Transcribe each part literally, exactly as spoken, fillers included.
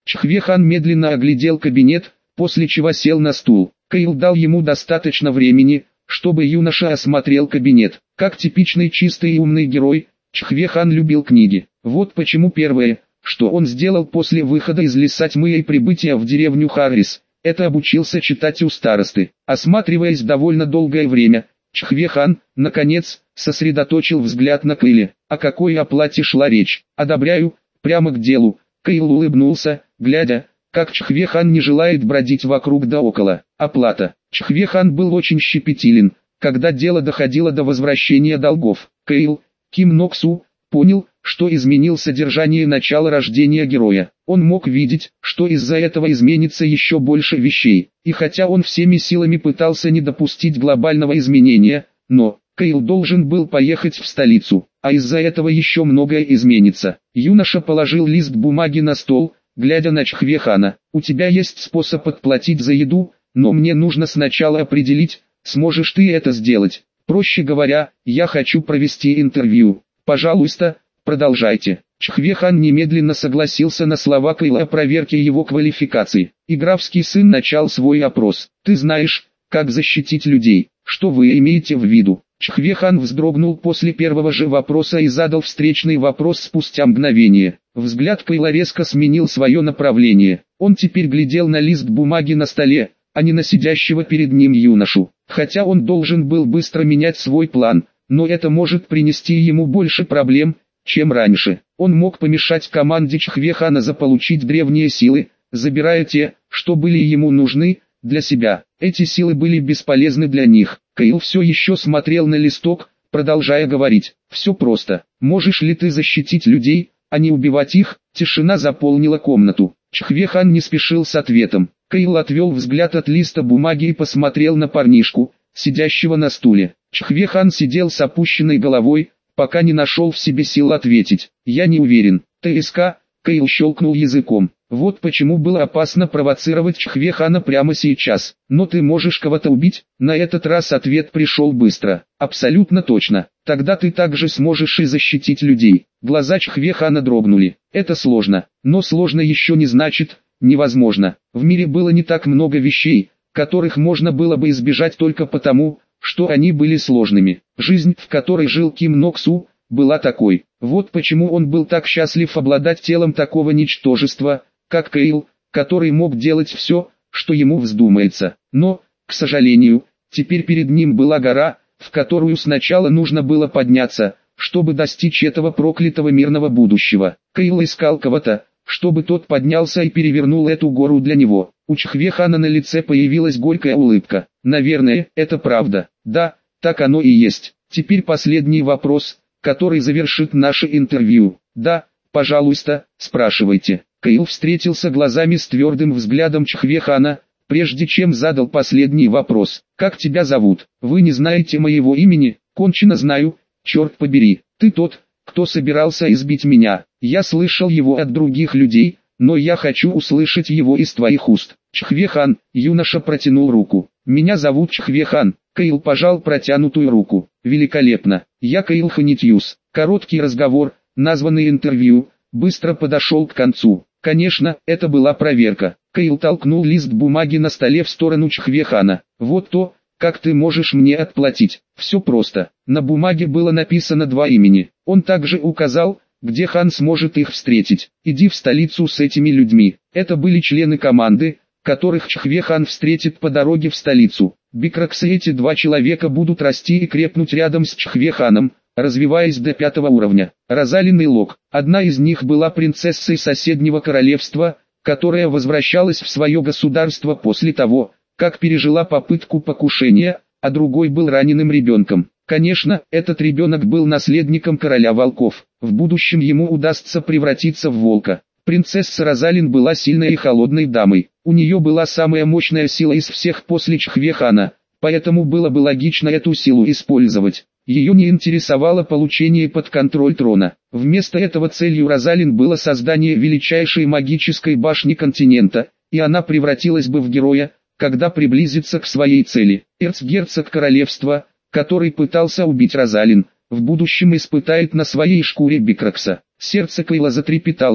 Чхве-хан медленно оглядел кабинет, после чего сел на стул. Кейл дал ему достаточно времени, чтобы юноша осмотрел кабинет. Как типичный чистый и умный герой, Чхве-хан любил книги. Вот почему первое, что он сделал после выхода из леса тьмы и прибытия в деревню Харрис, это обучился читать у старосты. Осматриваясь довольно долгое время, Чхве-хан, наконец, сосредоточил взгляд на Кейле. О какой оплате шла речь? Одобряю, прямо к делу. Кейл улыбнулся, глядя, как Чхве-хан не желает бродить вокруг да около. Оплата. Чхве-хан был очень щепетилен, когда дело доходило до возвращения долгов. Кейл, Ким Ноксу, понял, что изменил содержание начала рождения героя. Он мог видеть, что из-за этого изменится еще больше вещей. И хотя он всеми силами пытался не допустить глобального изменения, но Кейл должен был поехать в столицу, а из-за этого еще многое изменится. Юноша положил лист бумаги на стол, глядя на Чхве-хана. «У тебя есть способ отплатить за еду, но мне нужно сначала определить, сможешь ты это сделать. Проще говоря, я хочу провести интервью. Пожалуйста, продолжайте». Чхве-хан немедленно согласился на слова Кейла о проверке его квалификации. Игравский сын начал свой опрос. «Ты знаешь, как защитить людей. Что вы имеете в виду?» Чхве-хан вздрогнул после первого же вопроса и задал встречный вопрос спустя мгновение. Взгляд Кейла резко сменил свое направление. Он теперь глядел на лист бумаги на столе, а не на сидящего перед ним юношу. Хотя он должен был быстро менять свой план, но это может принести ему больше проблем, чем раньше. Он мог помешать команде Чхве-хана заполучить древние силы, забирая те, что были ему нужны, для себя. Эти силы были бесполезны для них. Кейл все еще смотрел на листок, продолжая говорить. «Все просто. Можешь ли ты защитить людей, а не убивать их?» Тишина заполнила комнату. Чхве-хан не спешил с ответом. Кейл отвел взгляд от листа бумаги и посмотрел на парнишку, сидящего на стуле. Чхве-хан сидел с опущенной головой, пока не нашел в себе сил ответить. «Я не уверен». «ТСК», Кейл щелкнул языком. Вот почему было опасно провоцировать Чхве-хана прямо сейчас. «Но ты можешь кого-то убить?» На этот раз ответ пришел быстро. «Абсолютно точно. Тогда ты также сможешь и защитить людей». Глаза Чхве-хана дрогнули. «Это сложно. Но сложно еще не значит невозможно. В мире было не так много вещей, которых можно было бы избежать только потому, что они были сложными. Жизнь, в которой жил Ким Ноксу, была такой. Вот почему он был так счастлив обладать телом такого ничтожества, как Кейл, который мог делать все, что ему вздумается. Но, к сожалению, теперь перед ним была гора, в которую сначала нужно было подняться, чтобы достичь этого проклятого мирного будущего. Кейл искал кого-то, чтобы тот поднялся и перевернул эту гору для него. У Чхве-хана на лице появилась горькая улыбка. «Наверное, это правда. Да, так оно и есть. Теперь последний вопрос, который завершит наше интервью». «Да, пожалуйста, спрашивайте». Кейл встретился глазами с твердым взглядом Чхве-хана, прежде чем задал последний вопрос. «Как тебя зовут? Вы не знаете моего имени?» «Кончено знаю, черт побери. Ты тот, кто собирался избить меня. Я слышал его от других людей, но я хочу услышать его из твоих уст». «Чхве-хан», юноша протянул руку. «Меня зовут Чхве-хан». Кейл пожал протянутую руку. «Великолепно. Я Кейл Фанитьюс». Короткий разговор, названный интервью, быстро подошел к концу. Конечно, это была проверка. Кейл толкнул лист бумаги на столе в сторону Чхве-хана. «Вот то, как ты можешь мне отплатить. Все просто». На бумаге было написано два имени. Он также указал, где хан сможет их встретить. «Иди в столицу с этими людьми». Это были члены команды, которых Чхве-хан встретит по дороге в столицу. Бикраксы, эти два человека будут расти и крепнуть рядом с Чхве-ханом, развиваясь до пятого уровня. Розалин и Лок. Одна из них была принцессой соседнего королевства, которая возвращалась в свое государство после того, как пережила попытку покушения, а другой был раненым ребенком. Конечно, этот ребенок был наследником короля волков. В будущем ему удастся превратиться в волка. Принцесса Розалин была сильной и холодной дамой. У нее была самая мощная сила из всех после Чхве-хана, поэтому было бы логично эту силу использовать. Ее не интересовало получение под контроль трона. Вместо этого целью Розалин было создание величайшей магической башни континента, и она превратилась бы в героя, когда приблизится к своей цели. Эрцгерцог королевства, который пытался убить Розалин, в будущем испытает на своей шкуре Бикракса. Сердце Кейла затрепетало,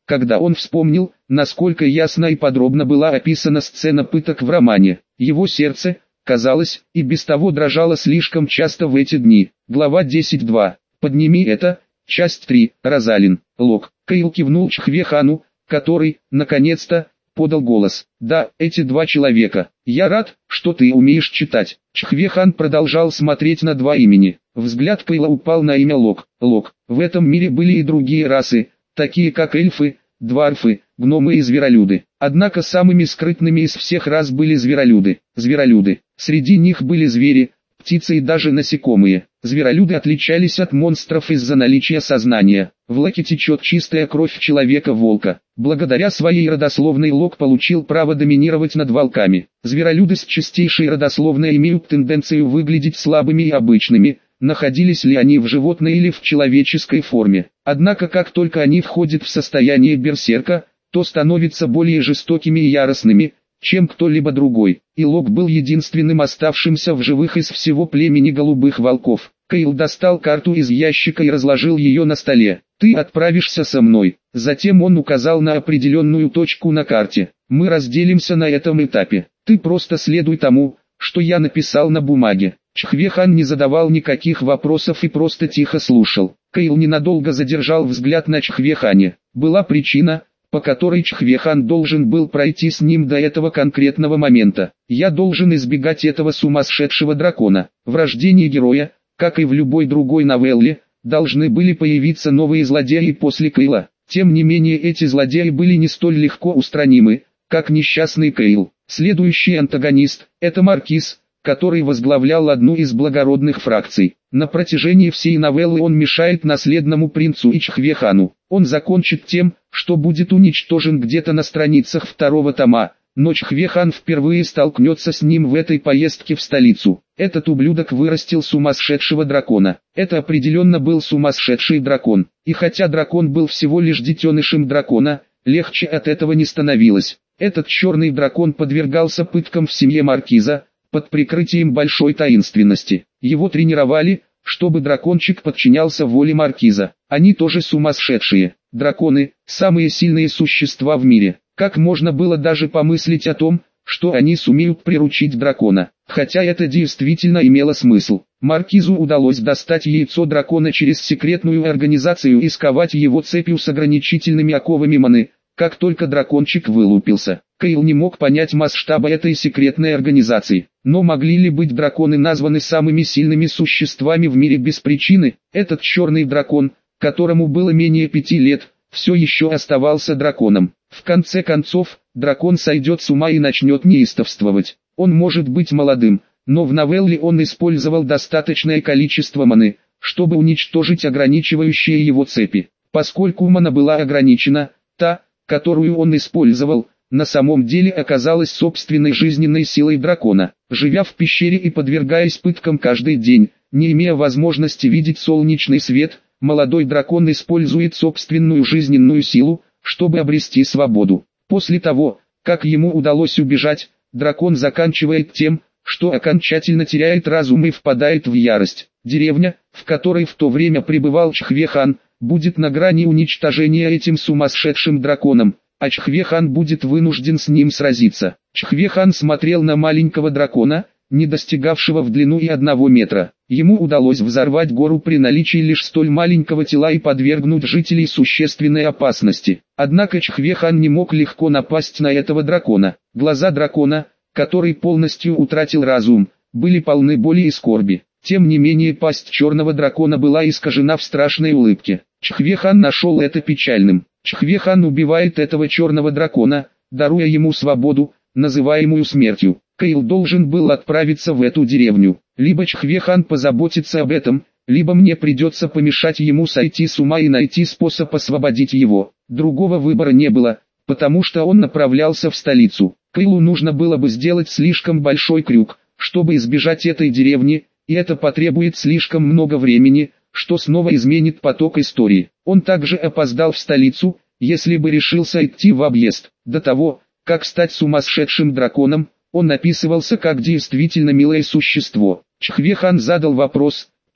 когда он вспомнил, насколько ясно и подробно была описана сцена пыток в романе. Его сердце, казалось, и без того дрожало слишком часто в эти дни. Глава десять два. «Подними это». Часть три. Розалин. Лок. Кайл кивнул Чхве-хану, который, наконец-то, подал голос. «Да, эти два человека. Я рад, что ты умеешь читать». Чхве-хан продолжал смотреть на два имени. Взгляд Кайла упал на имя Лок. Лок. В этом мире были и другие расы, такие как эльфы, дварфы, гномы и зверолюды. Однако самыми скрытными из всех рас были зверолюды. Зверолюды. Среди них были звери, птицы и даже насекомые. Зверолюды отличались от монстров из-за наличия сознания. В Локе течет чистая кровь человека-волка. Благодаря своей родословной Лок получил право доминировать над волками. Зверолюды с чистейшей родословной имеют тенденцию выглядеть слабыми и обычными, находились ли они в животной или в человеческой форме. Однако как только они входят в состояние берсерка, то становятся более жестокими и яростными, чем кто-либо другой, и Лок был единственным оставшимся в живых из всего племени голубых волков. Кайл достал карту из ящика и разложил ее на столе. «Ты отправишься со мной». Затем он указал на определенную точку на карте. «Мы разделимся на этом этапе. Ты просто следуй тому, что я написал на бумаге». Чхве-хан не задавал никаких вопросов и просто тихо слушал. Кайл ненадолго задержал взгляд на Чхве-хане. Была причина, по которой Чхве-хан должен был пройти с ним до этого конкретного момента. «Я должен избегать этого сумасшедшего дракона». В рождении героя, как и в любой другой новелле, должны были появиться новые злодеи после Кайла. Тем не менее эти злодеи были не столь легко устранимы, как несчастный Кайл. Следующий антагонист – это Маркиз, который возглавлял одну из благородных фракций. На протяжении всей новеллы он мешает наследному принцу и Чхве-хану. Он закончит тем, что будет уничтожен где-то на страницах второго тома, но Чхве-хан впервые столкнется с ним в этой поездке в столицу. Этот ублюдок вырастил сумасшедшего дракона. Это определенно был сумасшедший дракон. И хотя дракон был всего лишь детенышем дракона, легче от этого не становилось. Этот черный дракон подвергался пыткам в семье маркиза, под прикрытием большой таинственности. Его тренировали, чтобы дракончик подчинялся воле маркиза. Они тоже сумасшедшие. Драконы – самые сильные существа в мире. Как можно было даже помыслить о том, что они сумеют приручить дракона? Хотя это действительно имело смысл. Маркизу удалось достать яйцо дракона через секретную организацию и сковать его цепью с ограничительными оковами маны, как только дракончик вылупился. Кайл не мог понять масштаба этой секретной организации. Но могли ли быть драконы названы самыми сильными существами в мире без причины? Этот черный дракон, которому было менее пяти лет, все еще оставался драконом. В конце концов, дракон сойдет с ума и начнет неистовствовать. Он может быть молодым, но в новелле он использовал достаточное количество маны, чтобы уничтожить ограничивающие его цепи. Поскольку мана была ограничена, та, которую он использовал, на самом деле оказалась собственной жизненной силой дракона. Живя в пещере и подвергаясь пыткам каждый день, не имея возможности видеть солнечный свет, молодой дракон использует собственную жизненную силу, чтобы обрести свободу. После того, как ему удалось убежать, дракон заканчивает тем, что окончательно теряет разум и впадает в ярость. Деревня, в которой в то время пребывал Чхве-хан, будет на грани уничтожения этим сумасшедшим драконом, а Чхве-хан будет вынужден с ним сразиться. Чхве-хан смотрел на маленького дракона, не достигавшего в длину и одного метра. Ему удалось взорвать гору при наличии лишь столь маленького тела и подвергнуть жителей существенной опасности. Однако Чхве-хан не мог легко напасть на этого дракона. Глаза дракона, который полностью утратил разум, были полны боли и скорби. Тем не менее пасть черного дракона была искажена в страшной улыбке. Чхве-хан нашел это печальным. Чхве-хан убивает этого черного дракона, даруя ему свободу, называемую смертью. Кайл должен был отправиться в эту деревню. Либо Чхве-хан позаботится об этом, либо мне придется помешать ему сойти с ума и найти способ освободить его. Другого выбора не было, потому что он направлялся в столицу. Кайлу нужно было бы сделать слишком большой крюк, чтобы избежать этой деревни, и это потребует слишком много времени, что снова изменит поток истории. Он также опоздал в столицу, если бы решился идти в объезд. До того, как стать сумасшедшим драконом, он описывался как действительно милое существо. Чхве-хан задал вопрос,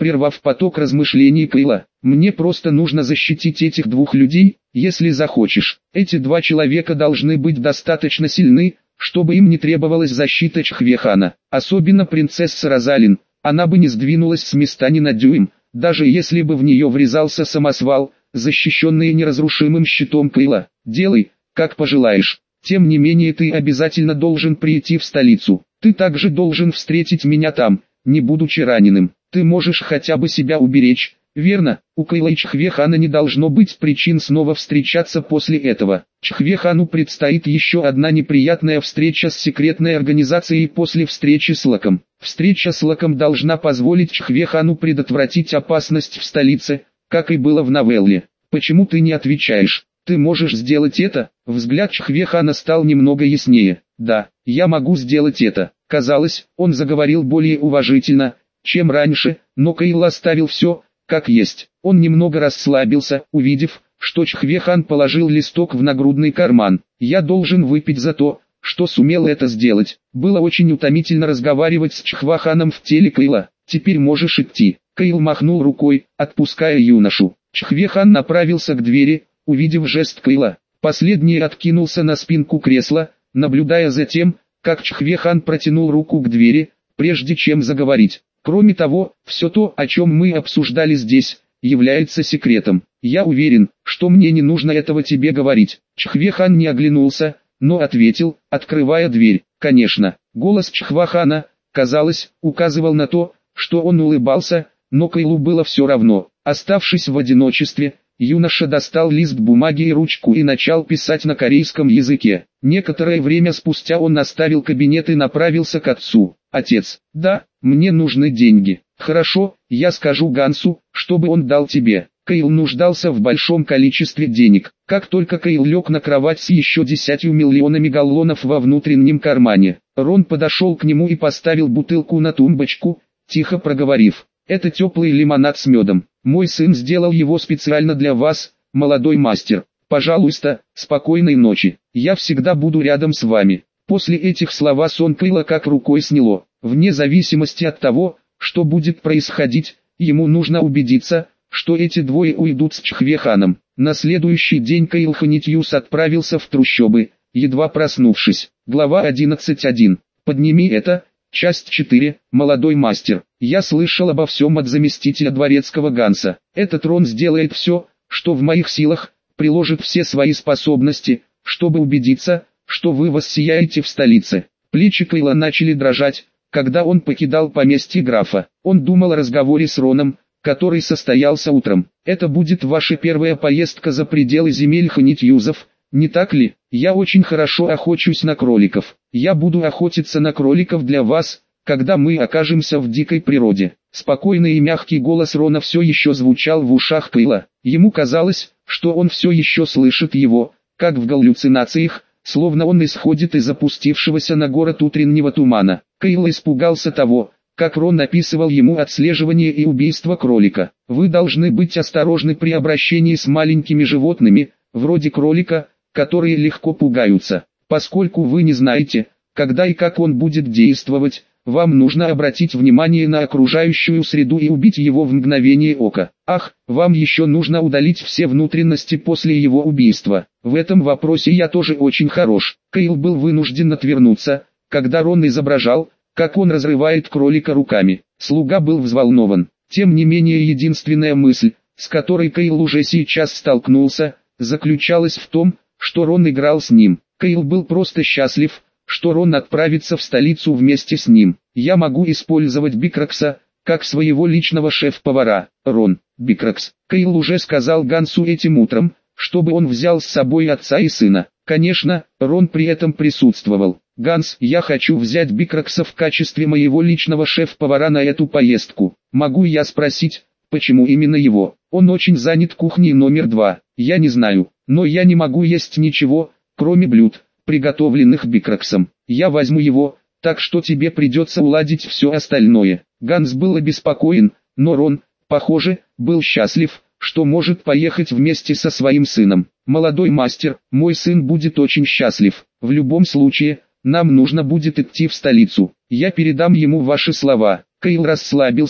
прервав поток размышлений Кайла. Мне просто нужно защитить этих двух людей, если захочешь. Эти два человека должны быть достаточно сильны, чтобы им не требовалась защита Чхвехана. Особенно принцесса Розалин, она бы не сдвинулась с места ни на дюйм, даже если бы в нее врезался самосвал, защищенный неразрушимым щитом Кайла. Делай, как пожелаешь. Тем не менее ты обязательно должен прийти в столицу. Ты также должен встретить меня там, не будучи раненым. Ты можешь хотя бы себя уберечь, верно? У Кайла и Чхвехана не должно быть причин снова встречаться после этого. Чхвехану предстоит еще одна неприятная встреча с секретной организацией после встречи с Лаком. Встреча с Лаком должна позволить Чхвехану предотвратить опасность в столице, как и было в новелле. Почему ты не отвечаешь? Ты можешь сделать это? Взгляд Чхвехана стал немного яснее. Да, я могу сделать это. Казалось, он заговорил более уважительно, чем раньше, но Кайл оставил все, как есть. Он немного расслабился, увидев, что Чхвехан положил листок в нагрудный карман. Я должен выпить за то, что сумел это сделать. Было очень утомительно разговаривать с Чхваханом в теле Кайла. Теперь можешь идти. Кайл махнул рукой, отпуская юношу. Чхвехан направился к двери, увидев жест Кайла. Последний откинулся на спинку кресла, наблюдая за тем, как Чхвехан протянул руку к двери, прежде чем заговорить. Кроме того, все то, о чем мы обсуждали здесь, является секретом. Я уверен, что мне не нужно этого тебе говорить. Чхвехан не оглянулся, но ответил, открывая дверь. Конечно, голос Чхвахана, казалось, указывал на то, что он улыбался, но Кайлу было все равно. Оставшись в одиночестве, юноша достал лист бумаги и ручку и начал писать на корейском языке. Некоторое время спустя он оставил кабинет и направился к отцу. «Отец, да, мне нужны деньги. Хорошо, я скажу Гансу, чтобы он дал тебе». Кайл нуждался в большом количестве денег. Как только Кайл лег на кровать с еще десятью миллионами галлонов во внутреннем кармане, Рон подошел к нему и поставил бутылку на тумбочку, тихо проговорив: «Это теплый лимонад с медом. Мой сын сделал его специально для вас, молодой мастер. Пожалуйста, спокойной ночи. Я всегда буду рядом с вами». После этих слов сон Кайла как рукой сняло. Вне зависимости от того, что будет происходить, ему нужно убедиться, что эти двое уйдут с Чхвеханом. На следующий день Кайл Ханитьюс отправился в трущобы, едва проснувшись. Глава одиннадцать один. «Подними это». Часть четыре. Молодой мастер. Я слышал обо всем от заместителя дворецкого Ганса. Этот Рон сделает все, что в моих силах, приложит все свои способности, чтобы убедиться, что вы воссияете в столице. Плечи Кайла начали дрожать, когда он покидал поместье графа. Он думал о разговоре с Роном, который состоялся утром. Это будет ваша первая поездка за пределы земель Ханитьюзов, не так ли? Я очень хорошо охочусь на кроликов. Я буду охотиться на кроликов для вас, когда мы окажемся в дикой природе. Спокойный и мягкий голос Рона все еще звучал в ушах Кайла. Ему казалось, что он все еще слышит его, как в галлюцинациях, словно он исходит из опустившегося на город утреннего тумана. Кайл испугался того, как Рон описывал ему отслеживание и убийство кролика. Вы должны быть осторожны при обращении с маленькими животными, вроде кролика, которые легко пугаются. Поскольку вы не знаете, когда и как он будет действовать, вам нужно обратить внимание на окружающую среду и убить его в мгновение ока. Ах, вам еще нужно удалить все внутренности после его убийства. В этом вопросе я тоже очень хорош. Кайл был вынужден отвернуться, когда Рон изображал, как он разрывает кролика руками. Слуга был взволнован. Тем не менее, единственная мысль, с которой Кайл уже сейчас столкнулся, заключалась в том, что Рон играл с ним. Кайл был просто счастлив, что Рон отправится в столицу вместе с ним. Я могу использовать Бикракса, как своего личного шеф-повара. Рон, Бикракс. Кайл уже сказал Гансу этим утром, чтобы он взял с собой отца и сына. Конечно, Рон при этом присутствовал. Ганс, я хочу взять Бикракса в качестве моего личного шеф-повара на эту поездку. Могу я спросить, почему именно его? Он очень занят кухней номер два. Я не знаю, но я не могу есть ничего, кроме блюд, приготовленных Бикраксом. Я возьму его, так что тебе придется уладить все остальное. Ганс был обеспокоен, но Рон, похоже, был счастлив, что может поехать вместе со своим сыном. Молодой мастер, мой сын будет очень счастлив. В любом случае, нам нужно будет идти в столицу. Я передам ему ваши слова. Кайл расслабился,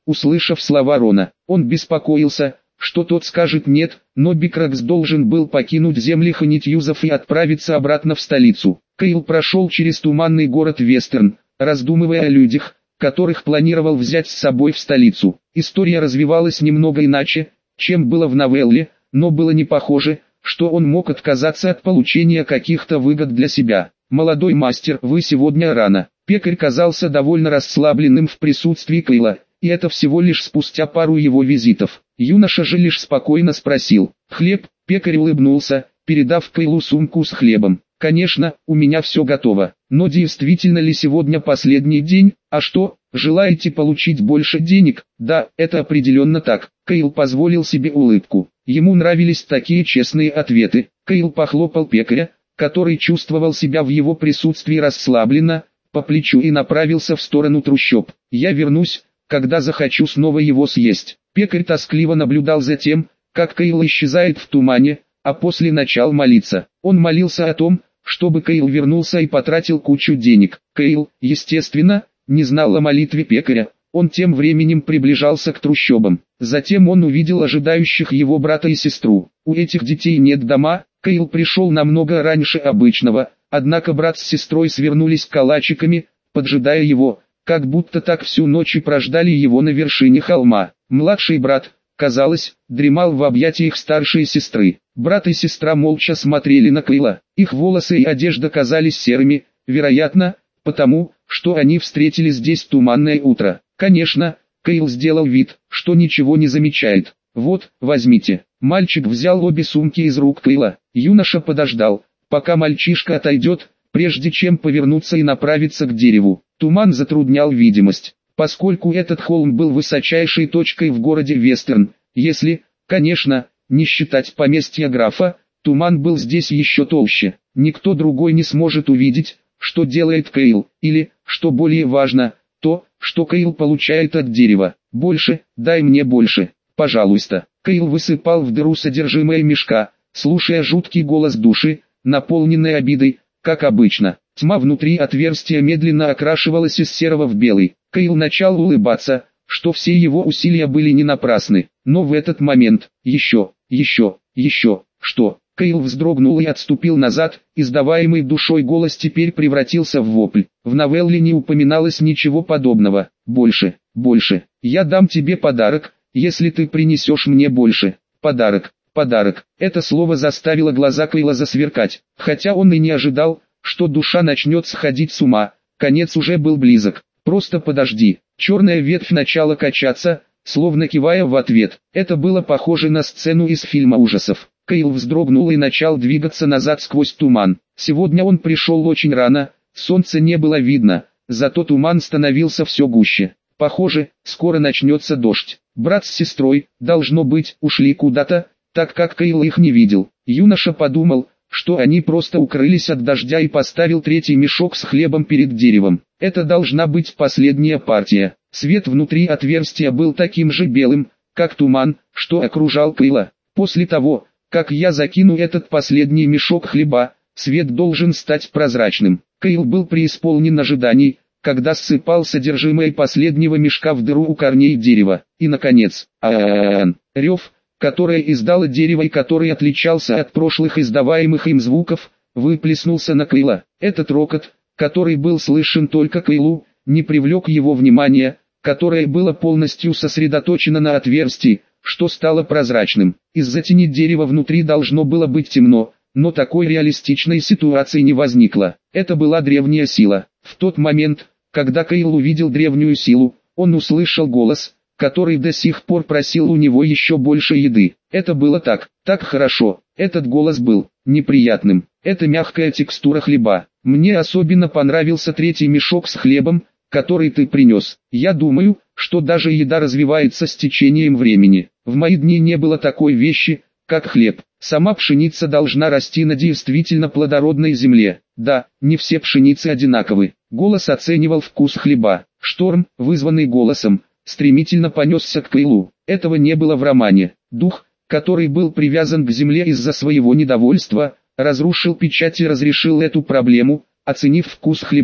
услышав слова Рона. Он беспокоился, что тот скажет «нет», но Бикракс должен был покинуть земли Ханитьюзов и отправиться обратно в столицу. Кайл прошел через туманный город Вестерн, раздумывая о людях, которых планировал взять с собой в столицу. История развивалась немного иначе, чем было в новелле, но было не похоже, что он мог отказаться от получения каких-то выгод для себя. «Молодой мастер, вы сегодня рано». Пекарь казался довольно расслабленным в присутствии Кайла, и это всего лишь спустя пару его визитов. Юноша же лишь спокойно спросил: «Хлеб?» Пекарь улыбнулся, передав Кайлу сумку с хлебом. «Конечно, у меня все готово. Но действительно ли сегодня последний день? А что, желаете получить больше денег?» «Да, это определенно так». Кайл позволил себе улыбку. Ему нравились такие честные ответы. Кайл похлопал пекаря, который чувствовал себя в его присутствии расслабленно, по плечу и направился в сторону трущоб. «Я вернусь, когда захочу снова его съесть». Пекарь тоскливо наблюдал за тем, как Кайл исчезает в тумане, а после начал молиться. Он молился о том, чтобы Кайл вернулся и потратил кучу денег. Кайл, естественно, не знал о молитве пекаря. Он тем временем приближался к трущобам. Затем он увидел ожидающих его брата и сестру. У этих детей нет дома. Кайл пришел намного раньше обычного, однако брат с сестрой свернулись калачиками, поджидая его, как будто так всю ночь и прождали его на вершине холма. Младший брат, казалось, дремал в объятиях старшей сестры. Брат и сестра молча смотрели на Кайла. Их волосы и одежда казались серыми, вероятно, потому, что они встретили здесь туманное утро. Конечно, Кайл сделал вид, что ничего не замечает. «Вот, возьмите». Мальчик взял обе сумки из рук Кайла. Юноша подождал, пока мальчишка отойдет, прежде чем повернуться и направиться к дереву. Туман затруднял видимость, поскольку этот холм был высочайшей точкой в городе Вестерн. Если, конечно, не считать поместья графа, туман был здесь еще толще. Никто другой не сможет увидеть, что делает Кайл, или, что более важно, то, что Кайл получает от дерева. «Больше, дай мне больше, пожалуйста». Кайл высыпал в дыру содержимое мешка, слушая жуткий голос души, наполненный обидой, как обычно. Тьма внутри отверстия медленно окрашивалась из серого в белый. Кайл начал улыбаться, что все его усилия были не напрасны. Но в этот момент, еще, еще, еще, что? Кайл вздрогнул и отступил назад, издаваемый душой голос теперь превратился в вопль. В новелле не упоминалось ничего подобного. «Больше, больше, я дам тебе подарок, если ты принесешь мне больше». Подарок, подарок. Это слово заставило глаза Кайла засверкать, хотя он и не ожидал, что душа начнет сходить с ума. Конец уже был близок. «Просто подожди». Черная ветвь начала качаться, словно кивая в ответ. Это было похоже на сцену из фильма ужасов. Кайл вздрогнул и начал двигаться назад сквозь туман. Сегодня он пришел очень рано, солнца не было видно, зато туман становился все гуще. Похоже, скоро начнется дождь. Брат с сестрой, должно быть, ушли куда-то, так как Кайл их не видел. Юноша подумал, что они просто укрылись от дождя, и поставил третий мешок с хлебом перед деревом. Это должна быть последняя партия. Свет внутри отверстия был таким же белым, как туман, что окружал Кайла. После того, как я закину этот последний мешок хлеба, свет должен стать прозрачным. Кайл был преисполнен ожиданий, когда ссыпал содержимое последнего мешка в дыру у корней дерева. И наконец, а-а-а-ан, рев, которое издало дерево и который отличался от прошлых издаваемых им звуков, выплеснулся на Кайла. Этот рокот, который был слышен только Кайлу, не привлек его внимания, которое было полностью сосредоточено на отверстии, что стало прозрачным. Из-за тени дерева внутри должно было быть темно, но такой реалистичной ситуации не возникло. Это была древняя сила. В тот момент, когда Кайл увидел древнюю силу, он услышал голос, который до сих пор просил у него еще больше еды. Это было так, так хорошо. Этот голос был неприятным. Это мягкая текстура хлеба. Мне особенно понравился третий мешок с хлебом, который ты принес. Я думаю, что даже еда развивается с течением времени. В мои дни не было такой вещи, как хлеб. Сама пшеница должна расти на действительно плодородной земле. Да, не все пшеницы одинаковы. Голос оценивал вкус хлеба. Шторм, вызванный голосом, стремительно понесся к Кайлу. Этого не было в романе. Дух, который был привязан к земле из-за своего недовольства, разрушил печать и разрешил эту проблему, оценив вкус хлеба.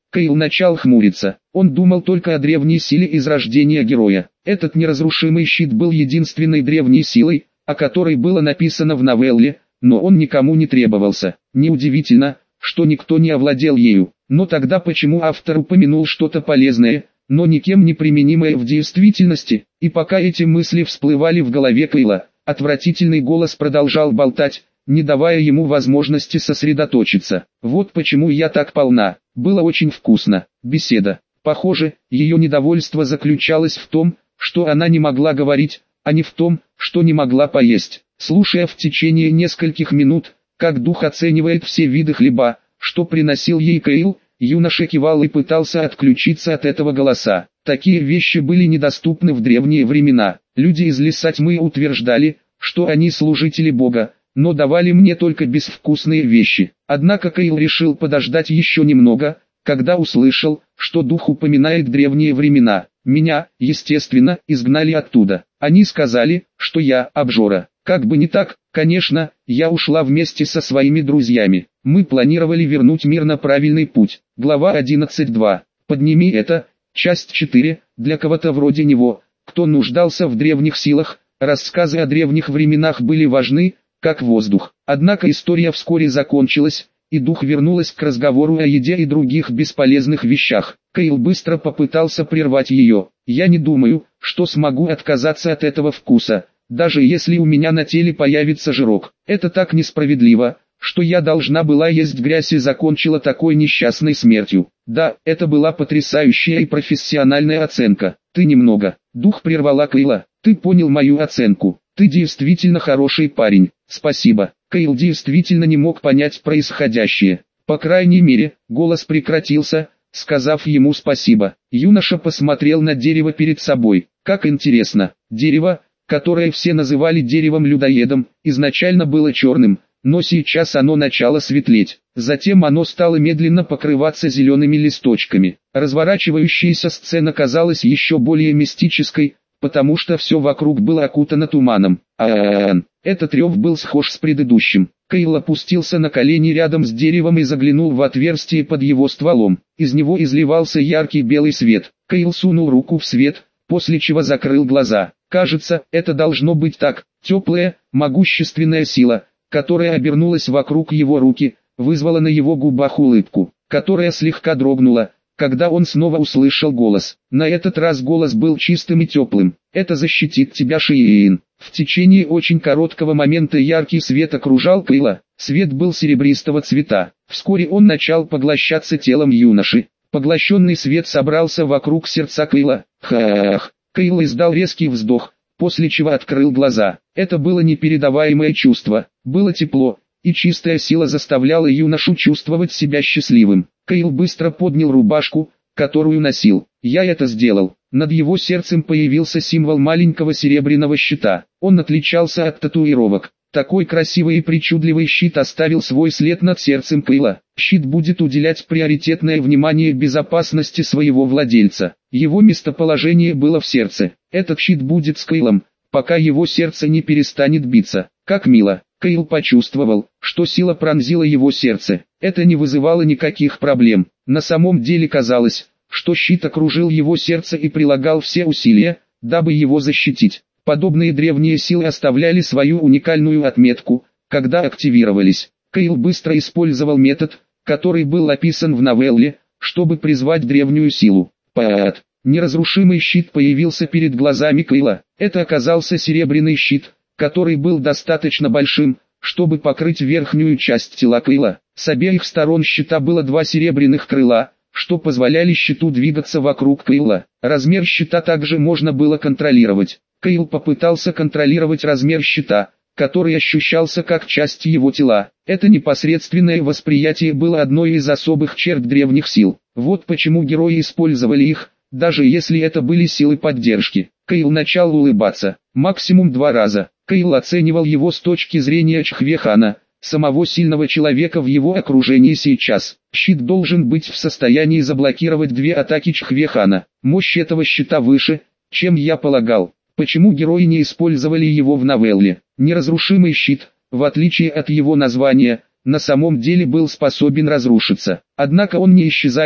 Кайл начал хмуриться. Он думал только о древней силе из рождения героя. Этот неразрушимый щит был единственной древней силой, о которой было написано в новелле, но он никому не требовался. Неудивительно, что никто не овладел ею. Но тогда почему автор упомянул что-то полезное, но никем не применимое в действительности? И пока эти мысли всплывали в голове Кайла, отвратительный голос продолжал болтать, не давая ему возможности сосредоточиться. Вот почему я так полна. Было очень вкусно. Беседа. Похоже, ее недовольство заключалось в том, что она не могла говорить, а не в том, что не могла поесть. Слушая в течение нескольких минут, как дух оценивает все виды хлеба, что приносил ей Кайл, юноша кивал и пытался отключиться от этого голоса. Такие вещи были недоступны в древние времена. Люди из леса тьмы утверждали, что они служители Бога, но давали мне только безвкусные вещи. Однако Кайл решил подождать еще немного, когда услышал, что дух упоминает древние времена. Меня, естественно, изгнали оттуда. Они сказали, что я обжора. Как бы не так, конечно, я ушла вместе со своими друзьями. Мы планировали вернуть мир на правильный путь. Глава одиннадцать два. Подними это. Часть четыре. Для кого-то вроде него, кто нуждался в древних силах, рассказы о древних временах были важны, как воздух. Однако история вскоре закончилась, и дух вернулась к разговору о еде и других бесполезных вещах. Кайл быстро попытался прервать ее. «Я не думаю, что смогу отказаться от этого вкуса, даже если у меня на теле появится жирок. Это так несправедливо, что я должна была есть грязь и закончила такой несчастной смертью». Да, это была потрясающая и профессиональная оценка. Ты немного. Дух прервала Кайла. Ты понял мою оценку. Ты действительно хороший парень. Спасибо. Кайл действительно не мог понять происходящее. По крайней мере, голос прекратился, сказав ему спасибо. Юноша посмотрел на дерево перед собой. Как интересно. Дерево, которое все называли деревом-людоедом, изначально было черным, но сейчас оно начало светлеть. Затем оно стало медленно покрываться зелеными листочками. Разворачивающаяся сцена казалась еще более мистической, потому что все вокруг было окутано туманом. А-а-а, этот рев был схож с предыдущим. Кайл опустился на колени рядом с деревом и заглянул в отверстие под его стволом. Из него изливался яркий белый свет. Кайл сунул руку в свет, после чего закрыл глаза. Кажется, это должно быть так. Теплая, могущественная сила, которая обернулась вокруг его руки, вызвала на его губах улыбку, которая слегка дрогнула, когда он снова услышал голос. На этот раз голос был чистым и теплым. «Это защитит тебя, Шиин». В течение очень короткого момента яркий свет окружал Кайла. Свет был серебристого цвета. Вскоре он начал поглощаться телом юноши. Поглощенный свет собрался вокруг сердца Кайла. Хах! Кайл издал резкий вздох, после чего открыл глаза. Это было непередаваемое чувство. Было тепло, и чистая сила заставляла юношу чувствовать себя счастливым. Кайл быстро поднял рубашку, которую носил. «Я это сделал». Над его сердцем появился символ маленького серебряного щита. Он отличался от татуировок. Такой красивый и причудливый щит оставил свой след над сердцем Кайла. Щит будет уделять приоритетное внимание безопасности своего владельца. Его местоположение было в сердце. Этот щит будет с Кайлом, пока его сердце не перестанет биться. Как мило. Кайл почувствовал, что сила пронзила его сердце. Это не вызывало никаких проблем. На самом деле казалось, что щит окружил его сердце и прилагал все усилия, дабы его защитить. Подобные древние силы оставляли свою уникальную отметку, когда активировались. Кайл быстро использовал метод, который был описан в новелле, чтобы призвать древнюю силу. Паат. Неразрушимый щит появился перед глазами Кайла. Это оказался серебряный щит, который был достаточно большим, чтобы покрыть верхнюю часть тела Кайла. С обеих сторон щита было два серебряных крыла, что позволяли щиту двигаться вокруг Кайла. Размер щита также можно было контролировать. Кайл попытался контролировать размер щита, который ощущался как часть его тела. Это непосредственное восприятие было одной из особых черт древних сил. Вот почему герои использовали их, даже если это были силы поддержки. Кайл начал улыбаться, максимум два раза. Кайл оценивал его с точки зрения Чхвехана, самого сильного человека в его окружении сейчас. Щит должен быть в состоянии заблокировать две атаки Чхвехана. Мощь этого щита выше, чем я полагал. Почему герои не использовали его в новелле? Неразрушимый щит, в отличие от его названия, на самом деле был способен разрушиться. Однако он не исчезает,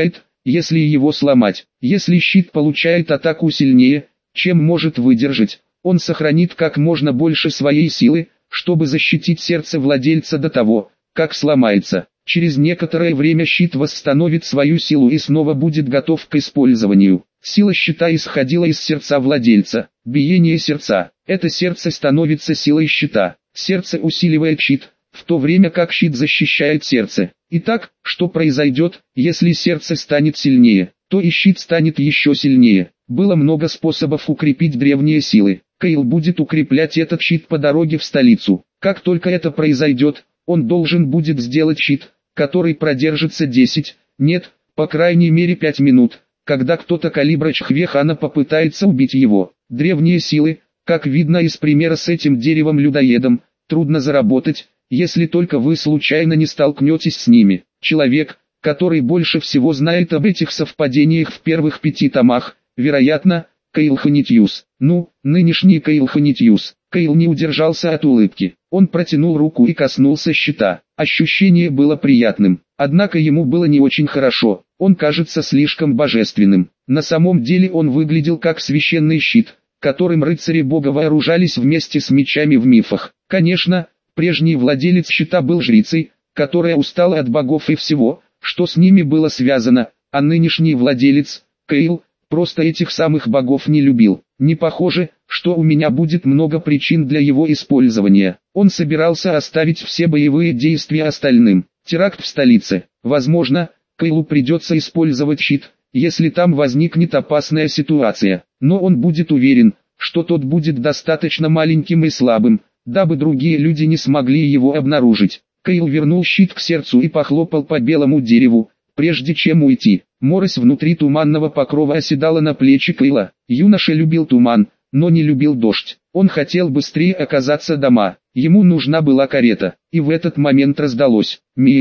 если его сломать. Если щит получает атаку сильнее, чем может выдержать, он сохранит как можно больше своей силы, чтобы защитить сердце владельца до того, как сломается. Через некоторое время щит восстановит свою силу и снова будет готов к использованию. Сила щита исходила из сердца владельца. Биение сердца. Это сердце становится силой щита. Сердце усиливает щит, в то время как щит защищает сердце. Итак, что произойдет, если сердце станет сильнее, то и щит станет еще сильнее. Было много способов укрепить древние силы. Кайл будет укреплять этот щит по дороге в столицу. Как только это произойдет, он должен будет сделать щит, который продержится десять, нет, по крайней мере пять минут, когда кто-то калибра Чхве-хана попытается убить его. Древние силы, как видно из примера с этим деревом-людоедом, трудно заработать, если только вы случайно не столкнетесь с ними. Человек, который больше всего знает об этих совпадениях в первых пяти томах, вероятно, Кайл Ханитьюс. Ну, нынешний Кайл Ханитьюс. Кайл не удержался от улыбки. Он протянул руку и коснулся щита. Ощущение было приятным, однако ему было не очень хорошо. Он кажется слишком божественным. На самом деле он выглядел как священный щит, которым рыцари бога вооружались вместе с мечами в мифах. Конечно, прежний владелец щита был жрицей, которая устала от богов и всего, что с ними было связано, а нынешний владелец, Кайл, просто этих самых богов не любил. Не похоже, что у меня будет много причин для его использования. Он собирался оставить все боевые действия остальным. Теракт в столице. Возможно, Кайлу придется использовать щит, если там возникнет опасная ситуация. Но он будет уверен, что тот будет достаточно маленьким и слабым, дабы другие люди не смогли его обнаружить. Кайл вернул щит к сердцу и похлопал по белому дереву, прежде чем уйти. Морось внутри туманного покрова оседала на плечи Кайла. Юноша любил туман, но не любил дождь. Он хотел быстрее оказаться дома. Ему нужна была карета. И в этот момент раздалось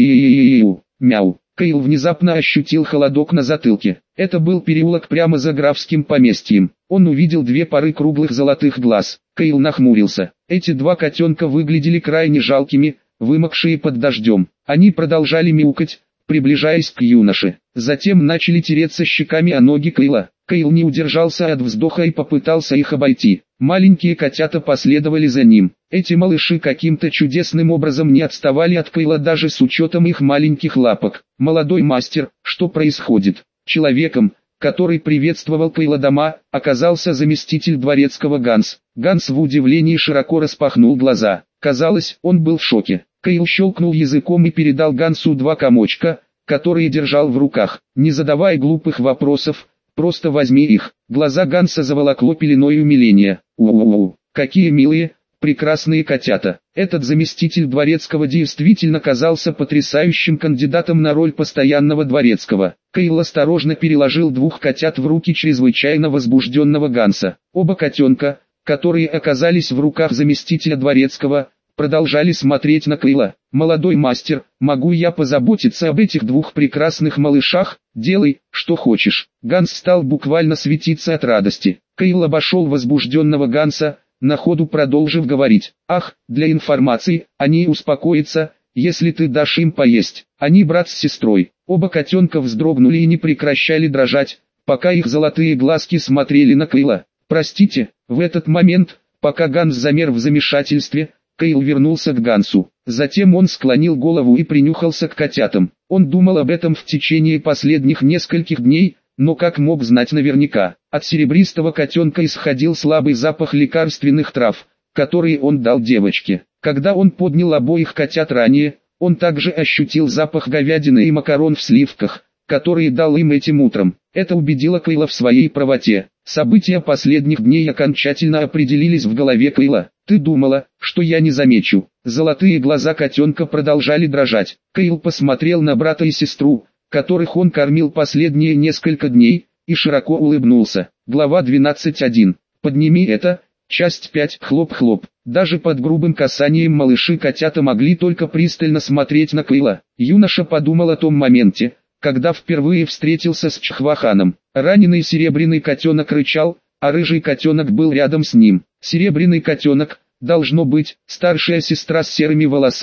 «Мяу, мяу». Кайл внезапно ощутил холодок на затылке. Это был переулок прямо за графским поместьем. Он увидел две пары круглых золотых глаз. Кайл нахмурился. Эти два котенка выглядели крайне жалкими, вымокшие под дождем. Они продолжали мяукать, приближаясь к юноше. Затем начали тереться щеками о ноги Кайла. Кайл не удержался от вздоха и попытался их обойти. Маленькие котята последовали за ним. Эти малыши каким-то чудесным образом не отставали от Кайла даже с учетом их маленьких лапок. «Молодой мастер, что происходит?» Человеком, который приветствовал Кайла дома, оказался заместитель дворецкого Ганс. Ганс в удивлении широко распахнул глаза. Казалось, он был в шоке. Кайл щелкнул языком и передал Гансу два комочка, которые держал в руках. «Не задавай глупых вопросов, просто возьми их». Глаза Ганса заволокло пеленой умиления. «У-у-у, какие милые, прекрасные котята». Этот заместитель дворецкого действительно казался потрясающим кандидатом на роль постоянного дворецкого. Кайл осторожно переложил двух котят в руки чрезвычайно возбужденного Ганса. Оба котенка, которые оказались в руках заместителя дворецкого, продолжали смотреть на Кайла. «Молодой мастер, могу я позаботиться об этих двух прекрасных малышах? Делай, что хочешь». Ганс стал буквально светиться от радости. Кайл обошел возбужденного Ганса, на ходу продолжив говорить: «Ах, для информации, они успокоятся, если ты дашь им поесть. Они брат с сестрой». Оба котенка вздрогнули и не прекращали дрожать, пока их золотые глазки смотрели на Кайла. «Простите». В этот момент, пока Ганс замер в замешательстве, Кайл вернулся к Гансу. Затем он склонил голову и принюхался к котятам. Он думал об этом в течение последних нескольких дней, но как мог знать наверняка? От серебристого котенка исходил слабый запах лекарственных трав, которые он дал девочке. Когда он поднял обоих котят ранее, он также ощутил запах говядины и макарон в сливках, которые дал им этим утром. Это убедило Кайла в своей правоте. События последних дней окончательно определились в голове Кайла. «Ты думала, что я не замечу?» Золотые глаза котенка продолжали дрожать. Кайл посмотрел на брата и сестру, которых он кормил последние несколько дней, и широко улыбнулся. Глава двенадцать один. «Подними это». Часть пять. Хлоп-хлоп. Даже под грубым касанием малыши-котята могли только пристально смотреть на Кайла. Юноша подумал о том моменте, когда впервые встретился с Чхве-ханом. Раненый серебряный котенок рычал, а рыжий котенок был рядом с ним. Серебряный котенок, должно быть, старшая сестра с серыми волосами,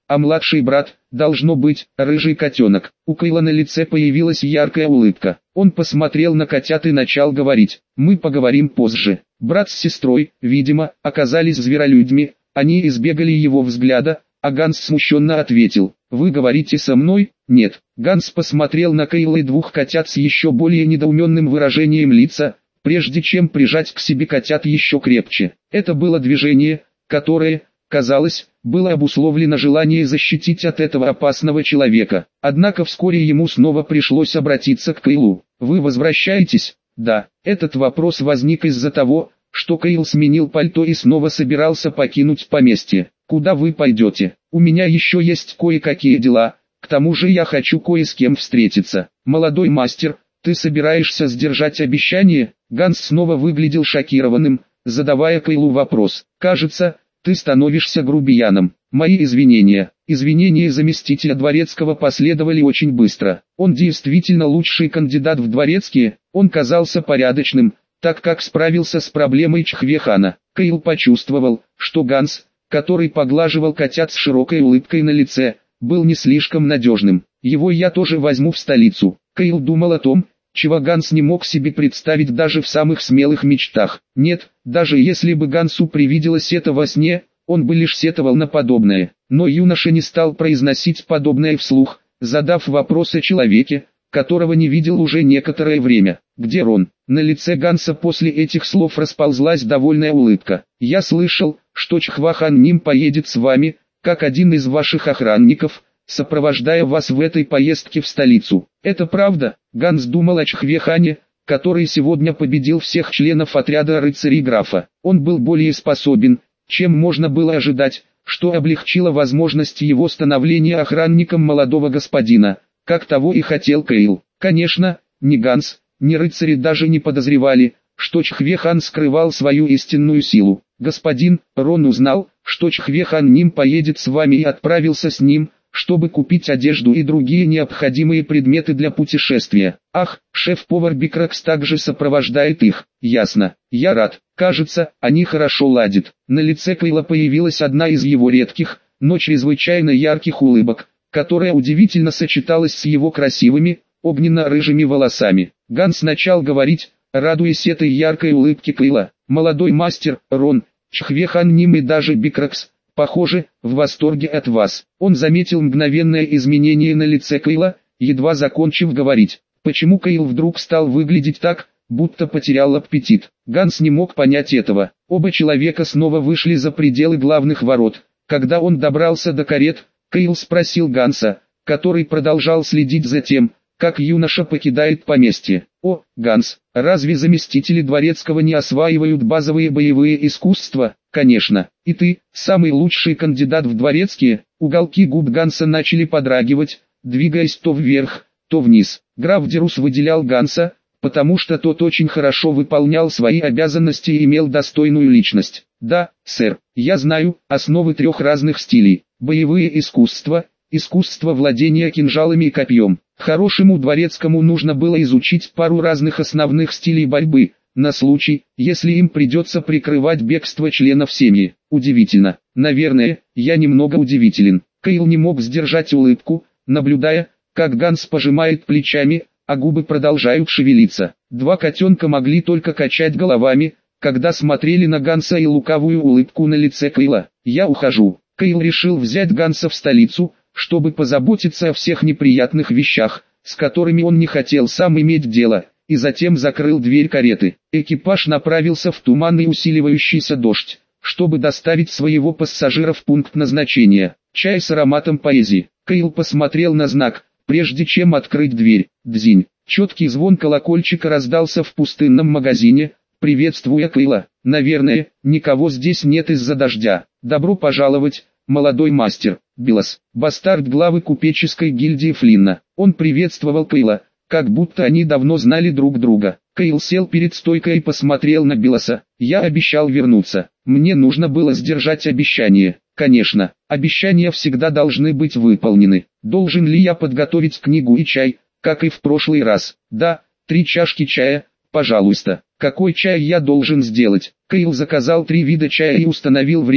а младший брат, должно быть, рыжий котенок. У Кайла на лице появилась яркая улыбка. Он посмотрел на котят и начал говорить: «Мы поговорим позже». Брат с сестрой, видимо, оказались зверолюдьми, они избегали его взгляда, а Ганс смущенно ответил: «Вы говорите со мной?» «Нет». Ганс посмотрел на Кайла и двух котят с еще более недоуменным выражением лица, прежде чем прижать к себе котят еще крепче. Это было движение, которое, казалось, было обусловлено желанием защитить от этого опасного человека. Однако вскоре ему снова пришлось обратиться к Кайлу. «Вы возвращаетесь?» «Да». Этот вопрос возник из-за того, что Кайл сменил пальто и снова собирался покинуть поместье. «Куда вы пойдете? У меня еще есть кое-какие дела, к тому же я хочу кое с кем встретиться». «Молодой мастер, ты собираешься сдержать обещание?» Ганс снова выглядел шокированным, задавая Кайлу вопрос. «Кажется, ты становишься грубияном. Мои извинения». Извинения заместителя дворецкого последовали очень быстро. Он действительно лучший кандидат в дворецкие, он казался порядочным, так как справился с проблемой Чхвехана. Кайл почувствовал, что Ганс, который поглаживал котят с широкой улыбкой на лице, был не слишком надежным. «Его я тоже возьму в столицу». Кайл думал о том, чего Ганс не мог себе представить даже в самых смелых мечтах. Нет, даже если бы Гансу привиделось это во сне, он бы лишь сетовал на подобное. Но юноша не стал произносить подобное вслух, задав вопрос о человеке, которого не видел уже некоторое время. «Где Рон?» На лице Ганса после этих слов расползлась довольная улыбка. «Я слышал, что Чхвахан Ним поедет с вами, как один из ваших охранников, сопровождая вас в этой поездке в столицу. Это правда?» Ганс думал о Чхвехане, который сегодня победил всех членов отряда рыцарей графа. Он был более способен, чем можно было ожидать, что облегчило возможность его становления охранником молодого господина, как того и хотел Кайл. Конечно, ни Ганс, ни рыцари даже не подозревали, что Чхвехан скрывал свою истинную силу. «Господин, Рон узнал, что Чхвехан Ним поедет с вами и отправился с ним, чтобы купить одежду и другие необходимые предметы для путешествия. Ах, шеф-повар Бикракс также сопровождает их. Ясно. Я рад. Кажется, они хорошо ладят». На лице Кайла появилась одна из его редких, но чрезвычайно ярких улыбок, которая удивительно сочеталась с его красивыми, огненно-рыжими волосами. Ганс начал говорить, радуясь этой яркой улыбке Кайла. «Молодой мастер, Рон, Чхвехан Ним и даже Бикракс, похоже, в восторге от вас». Он заметил мгновенное изменение на лице Кайла, едва закончив говорить. Почему Кайл вдруг стал выглядеть так, будто потерял аппетит? Ганс не мог понять этого. Оба человека снова вышли за пределы главных ворот. Когда он добрался до карет, Кайл спросил Ганса, который продолжал следить за тем, как юноша покидает поместье. «О, Ганс, разве заместители дворецкого не осваивают базовые боевые искусства?» «Конечно. И ты, самый лучший кандидат в дворецкие?» Уголки губ Ганса начали подрагивать, двигаясь то вверх, то вниз. Граф Дерус выделял Ганса, потому что тот очень хорошо выполнял свои обязанности и имел достойную личность. «Да, сэр, я знаю основы трех разных стилей. Боевые искусства, искусство владения кинжалами и копьем. Хорошему дворецкому нужно было изучить пару разных основных стилей борьбы, на случай, если им придется прикрывать бегство членов семьи. Удивительно. Наверное, я немного удивителен». Кайл не мог сдержать улыбку, наблюдая, как Ганс пожимает плечами, а губы продолжают шевелиться. Два котенка могли только качать головами, когда смотрели на Ганса и лукавую улыбку на лице Кайла. «Я ухожу». Кайл решил взять Ганса в столицу, чтобы позаботиться о всех неприятных вещах, с которыми он не хотел сам иметь дело, и затем закрыл дверь кареты. Экипаж направился в туманный усиливающийся дождь, чтобы доставить своего пассажира в пункт назначения. Чай с ароматом поэзии. Кайл посмотрел на знак, прежде чем открыть дверь. Дзинь. Четкий звон колокольчика раздался в пустынном магазине, приветствуя Кайла. «Наверное, никого здесь нет из-за дождя. Добро пожаловать, молодой мастер». Билос, бастард главы купеческой гильдии Флинна. Он приветствовал Кайла, как будто они давно знали друг друга. Кайл сел перед стойкой и посмотрел на Билоса. «Я обещал вернуться. Мне нужно было сдержать обещание». «Конечно, обещания всегда должны быть выполнены. Должен ли я подготовить книгу и чай, как и в прошлый раз?» «Да, три чашки чая, пожалуйста». «Какой чай я должен сделать?» Кайл заказал три вида чая и установил время,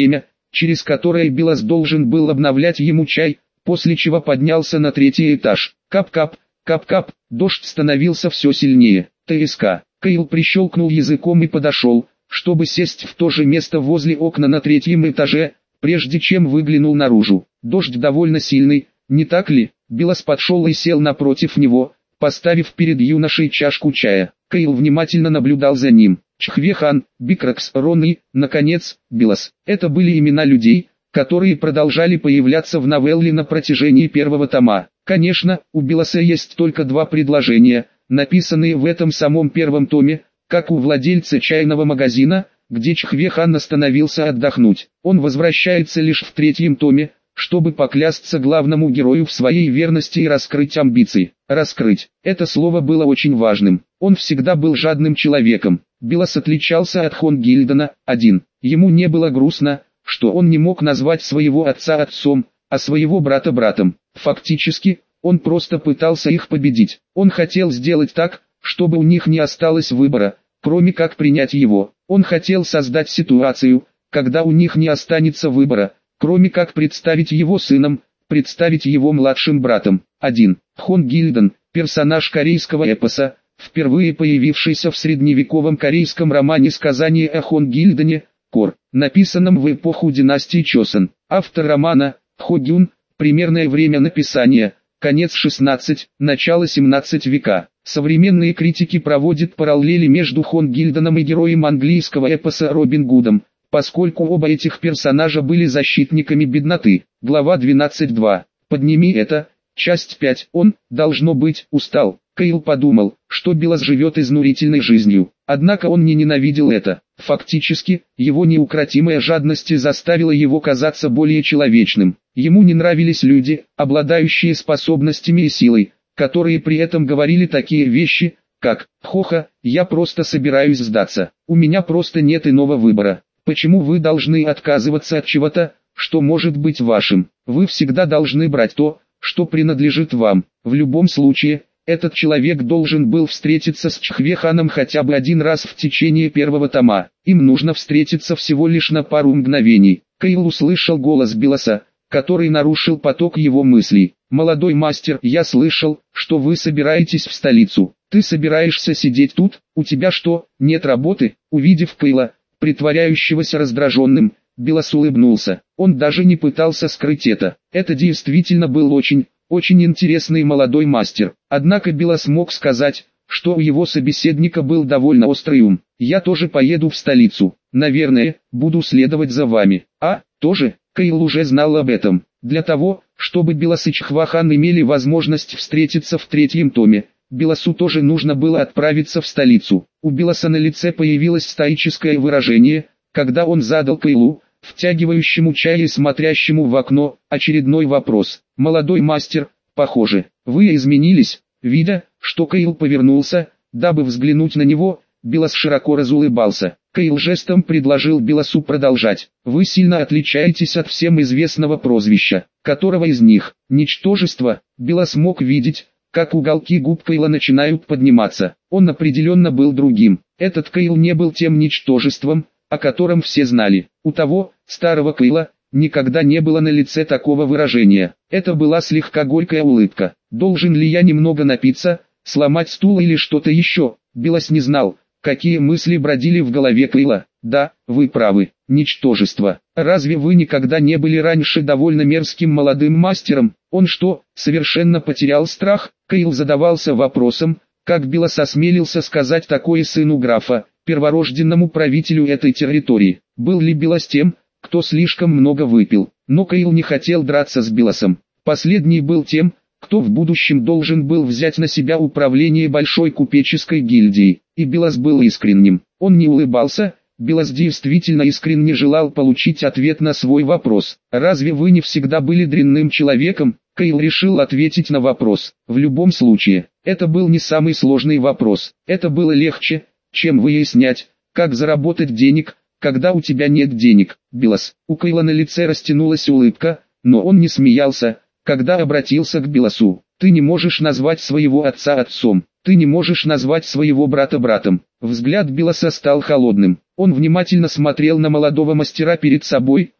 через которое Билас должен был обновлять ему чай, после чего поднялся на третий этаж. Кап-кап, кап-кап, дождь становился все сильнее. ТСК. Кайл прищелкнул языком и подошел, чтобы сесть в то же место возле окна на третьем этаже, прежде чем выглянул наружу. Дождь довольно сильный, не так ли? Билас подошел и сел напротив него, поставив перед юношей чашку чая. Кайл внимательно наблюдал за ним. Чхве-хан, Бикракс, Рон и, наконец, Билас. Это были имена людей, которые продолжали появляться в новелле на протяжении первого тома. Конечно, у Биласа есть только два предложения, написанные в этом самом первом томе, как у владельца чайного магазина, где Чхве-хан остановился отдохнуть. Он возвращается лишь в третьем томе, чтобы поклясться главному герою в своей верности и раскрыть амбиции. Раскрыть. Это слово было очень важным. Он всегда был жадным человеком. Билас отличался от Хон Гильдена. Один. Ему не было грустно, что он не мог назвать своего отца отцом, а своего брата братом. Фактически, он просто пытался их победить. Он хотел сделать так, чтобы у них не осталось выбора, кроме как принять его. Он хотел создать ситуацию, когда у них не останется выбора, кроме как представить его сыном, представить его младшим братом. один. Хон Гильден, персонаж корейского эпоса, впервые появившийся в средневековом корейском романе «Сказание о Хон Гильдене», Кор, написанном в эпоху династии Чосон. Автор романа, Хо Гюн, примерное время написания, конец шестнадцатого, начало семнадцатого века. Современные критики проводят параллели между Хон Гильденом и героем английского эпоса Робин Гудом, поскольку оба этих персонажа были защитниками бедноты. Глава двенадцать два. Подними это. Часть пять. Он, должно быть, устал. Кайл подумал, что Билас живет изнурительной жизнью. Однако он не ненавидел это. Фактически, его неукротимая жадность заставила его казаться более человечным. Ему не нравились люди, обладающие способностями и силой, которые при этом говорили такие вещи, как «Хоха, я просто собираюсь сдаться, у меня просто нет иного выбора». Почему вы должны отказываться от чего-то, что может быть вашим? Вы всегда должны брать то, что принадлежит вам. В любом случае, этот человек должен был встретиться с Чхве-ханом хотя бы один раз в течение первого тома. Им нужно встретиться всего лишь на пару мгновений. Кайл услышал голос Биласа, который нарушил поток его мыслей. «Молодой мастер, я слышал, что вы собираетесь в столицу. Ты собираешься сидеть тут? У тебя что, нет работы?» Увидев Кайла, притворяющегося раздраженным, Билас улыбнулся. Он даже не пытался скрыть это. Это действительно был очень, очень интересный молодой мастер. Однако Билас мог сказать, что у его собеседника был довольно острый ум. «Я тоже поеду в столицу. Наверное, буду следовать за вами». «А, тоже?» Кайл уже знал об этом. Для того, чтобы Билас и Чхве-хан имели возможность встретиться в третьем томе, Биласу тоже нужно было отправиться в столицу. У Биласа на лице появилось стоическое выражение, когда он задал Кайлу, втягивающему чай и смотрящему в окно, очередной вопрос. «Молодой мастер, похоже, вы изменились». Видя, что Кайл повернулся, дабы взглянуть на него, Билас широко разулыбался. Кайл жестом предложил Биласу продолжать. «Вы сильно отличаетесь от всем известного прозвища, которого из них, ничтожество». Билас мог видеть, как уголки губ Кайла начинают подниматься. Он определенно был другим. Этот Кайл не был тем ничтожеством, о котором все знали. У того, старого Кайла, никогда не было на лице такого выражения. Это была слегка горькая улыбка. «Должен ли я немного напиться, сломать стул или что-то еще?» Билас не знал, какие мысли бродили в голове Кайла. «Да, вы правы, ничтожество. Разве вы никогда не были раньше довольно мерзким молодым мастером?» Он что, совершенно потерял страх? Кайл задавался вопросом, как Билас осмелился сказать такое сыну графа, перворожденному правителю этой территории. Был ли Билас тем, кто слишком много выпил? Но Кайл не хотел драться с Биласом. Последний был тем, кто в будущем должен был взять на себя управление большой купеческой гильдией. И Билас был искренним. Он не улыбался. Билас действительно искренне желал получить ответ на свой вопрос. «Разве вы не всегда были дрянным человеком?» Кайл решил ответить на вопрос. В любом случае, это был не самый сложный вопрос. Это было легче, чем выяснять, как заработать денег, когда у тебя нет денег. Билас. У Кайла на лице растянулась улыбка, но он не смеялся, когда обратился к Биласу. «Ты не можешь назвать своего отца отцом. Ты не можешь назвать своего брата братом». Взгляд Биласа стал холодным. Он внимательно смотрел на молодого мастера перед собой,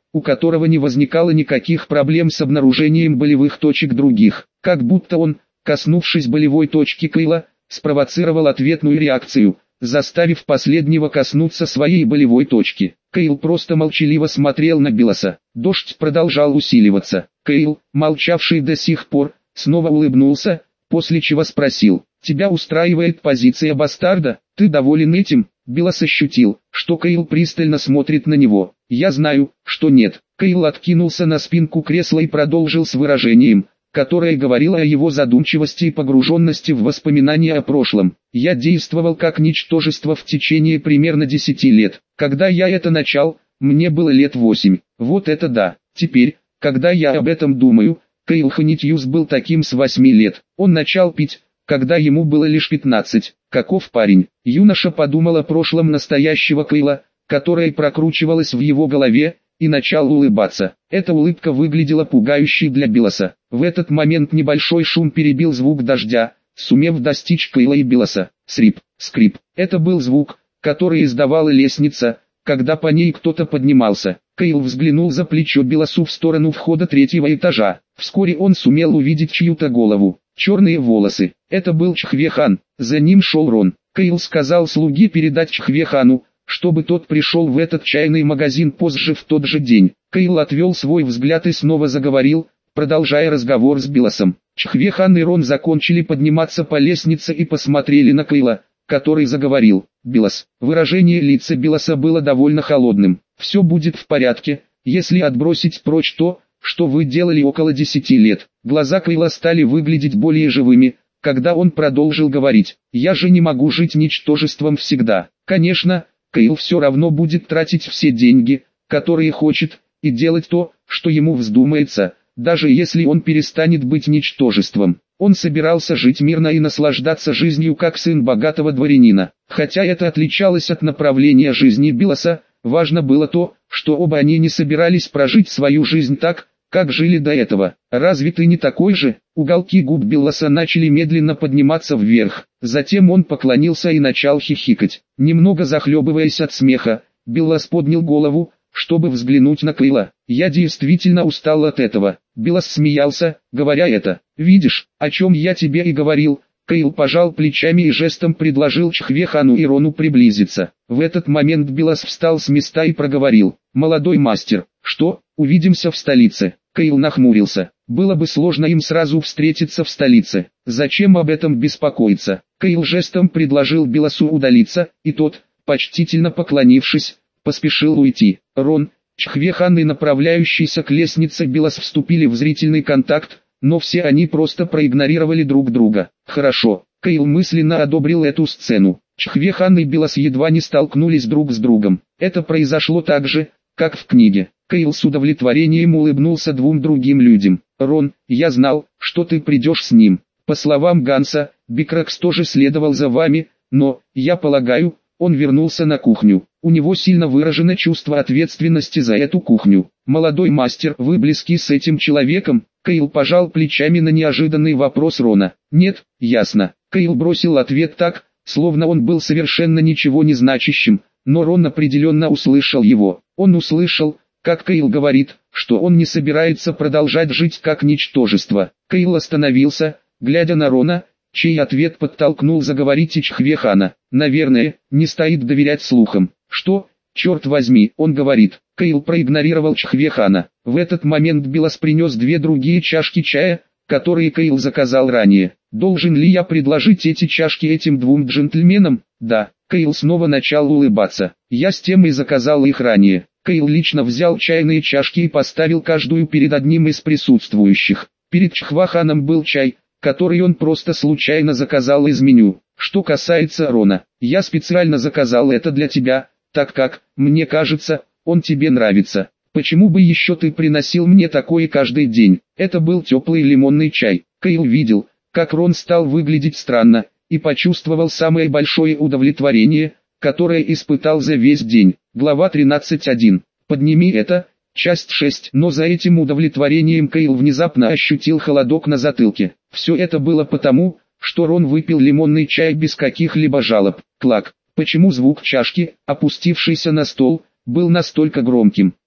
у которого не возникало никаких проблем с обнаружением болевых точек других, как будто он, коснувшись болевой точки Кейла, спровоцировал ответную реакцию, заставив последнего коснуться своей болевой точки. Кейл просто молчаливо смотрел на Билласа. Дождь продолжал усиливаться. Кейл, молчавший до сих пор, снова улыбнулся, после чего спросил: «Тебя устраивает позиция бастарда? Ты доволен этим?» Биллас ощутил, что Кейл пристально смотрит на него. «Я знаю, что нет». Кейл откинулся на спинку кресла и продолжил с выражением, которое говорило о его задумчивости и погруженности в воспоминания о прошлом. «Я действовал как ничтожество в течение примерно десяти лет. Когда я это начал, мне было лет восемь. Вот это да. Теперь, когда я об этом думаю, Кейл Ханитьюс был таким с восьми лет. Он начал пить, когда ему было лишь пятнадцать. Каков парень?» Юноша подумал о прошлом настоящего Кейла, которое прокручивалось в его голове, и начал улыбаться. Эта улыбка выглядела пугающей для Билласа. В этот момент небольшой шум перебил звук дождя, сумев достичь Кейла и Билласа. Срип, скрип. Это был звук, который издавала лестница, когда по ней кто-то поднимался. Кейл взглянул за плечо Билласу в сторону входа третьего этажа. Вскоре он сумел увидеть чью-то голову, черные волосы. Это был Чхве-хан, за ним шел Рон. Кейл сказал слуге передать Чхве-хану, чтобы тот пришел в этот чайный магазин позже в тот же день. Кейл отвел свой взгляд и снова заговорил, продолжая разговор с Билласом. Чхве-хан и Рон закончили подниматься по лестнице и посмотрели на Кейла, который заговорил. «Биллас». Выражение лица Билласа было довольно холодным. «Все будет в порядке, если отбросить прочь то, что вы делали около десяти лет». Глаза Кейла стали выглядеть более живыми, когда он продолжил говорить. «Я же не могу жить ничтожеством всегда. Конечно, Кейл все равно будет тратить все деньги, которые хочет, и делать то, что ему вздумается, даже если он перестанет быть ничтожеством. Он собирался жить мирно и наслаждаться жизнью как сын богатого дворянина. Хотя это отличалось от направления жизни Билласа, важно было то, что оба они не собирались прожить свою жизнь так, как жили до этого. «Разве ты не такой же?» Уголки губ Билласа начали медленно подниматься вверх. Затем он поклонился и начал хихикать. Немного захлебываясь от смеха, Биллас поднял голову, чтобы взглянуть на Кейла. «Я действительно устал от этого». Биллас смеялся, говоря это. «Видишь, о чем я тебе и говорил». Кейл пожал плечами и жестом предложил Чхве-хану и Рону приблизиться. В этот момент Биллас встал с места и проговорил: «Молодой мастер, что, увидимся в столице?» Кейл нахмурился. Было бы сложно им сразу встретиться в столице. Зачем об этом беспокоиться? Кейл жестом предложил Билласу удалиться, и тот, почтительно поклонившись, поспешил уйти. Рон, Чхве-хан и направляющийся к лестнице Биллас вступили в зрительный контакт, но все они просто проигнорировали друг друга. Хорошо, Кейл мысленно одобрил эту сцену. Чхве-хан и Биллас едва не столкнулись друг с другом. Это произошло так же, как в книге. Кейл с удовлетворением улыбнулся двум другим людям. «Рон, я знал, что ты придешь с ним. По словам Ганса, Бикракс тоже следовал за вами, но, я полагаю, он вернулся на кухню. У него сильно выражено чувство ответственности за эту кухню. Молодой мастер, вы близки с этим человеком?» Кейл пожал плечами на неожиданный вопрос Рона. «Нет, ясно». Кейл бросил ответ так, словно он был совершенно ничего не значащим, но Рон определенно услышал его. Он услышал, как Кейл говорит, что он не собирается продолжать жить как ничтожество. Кейл остановился, глядя на Рона, чей ответ подтолкнул заговорить и Чхве-хана. «Наверное, не стоит доверять слухам». «Что, черт возьми, он говорит?» Кейл проигнорировал Чхве-хана. В этот момент Биллас принес две другие чашки чая, которые Кейл заказал ранее. «Должен ли я предложить эти чашки этим двум джентльменам?» «Да». Кейл снова начал улыбаться. «Я с тем и заказал их ранее». Кейл лично взял чайные чашки и поставил каждую перед одним из присутствующих. Перед Чхве-ханом был чай, который он просто случайно заказал из меню. Что касается Рона, я специально заказал это для тебя, так как, мне кажется, он тебе нравится. Почему бы еще ты приносил мне такое каждый день? Это был теплый лимонный чай. Кейл видел, как Рон стал выглядеть странно, и почувствовал самое большое удовлетворение, которое испытал за весь день. Глава тринадцать один. Подними это. Часть шесть. Но за этим удовлетворением Кейл внезапно ощутил холодок на затылке. Все это было потому, что Рон выпил лимонный чай без каких-либо жалоб. Клак. Почему звук чашки, опустившейся на стол, был настолько громким?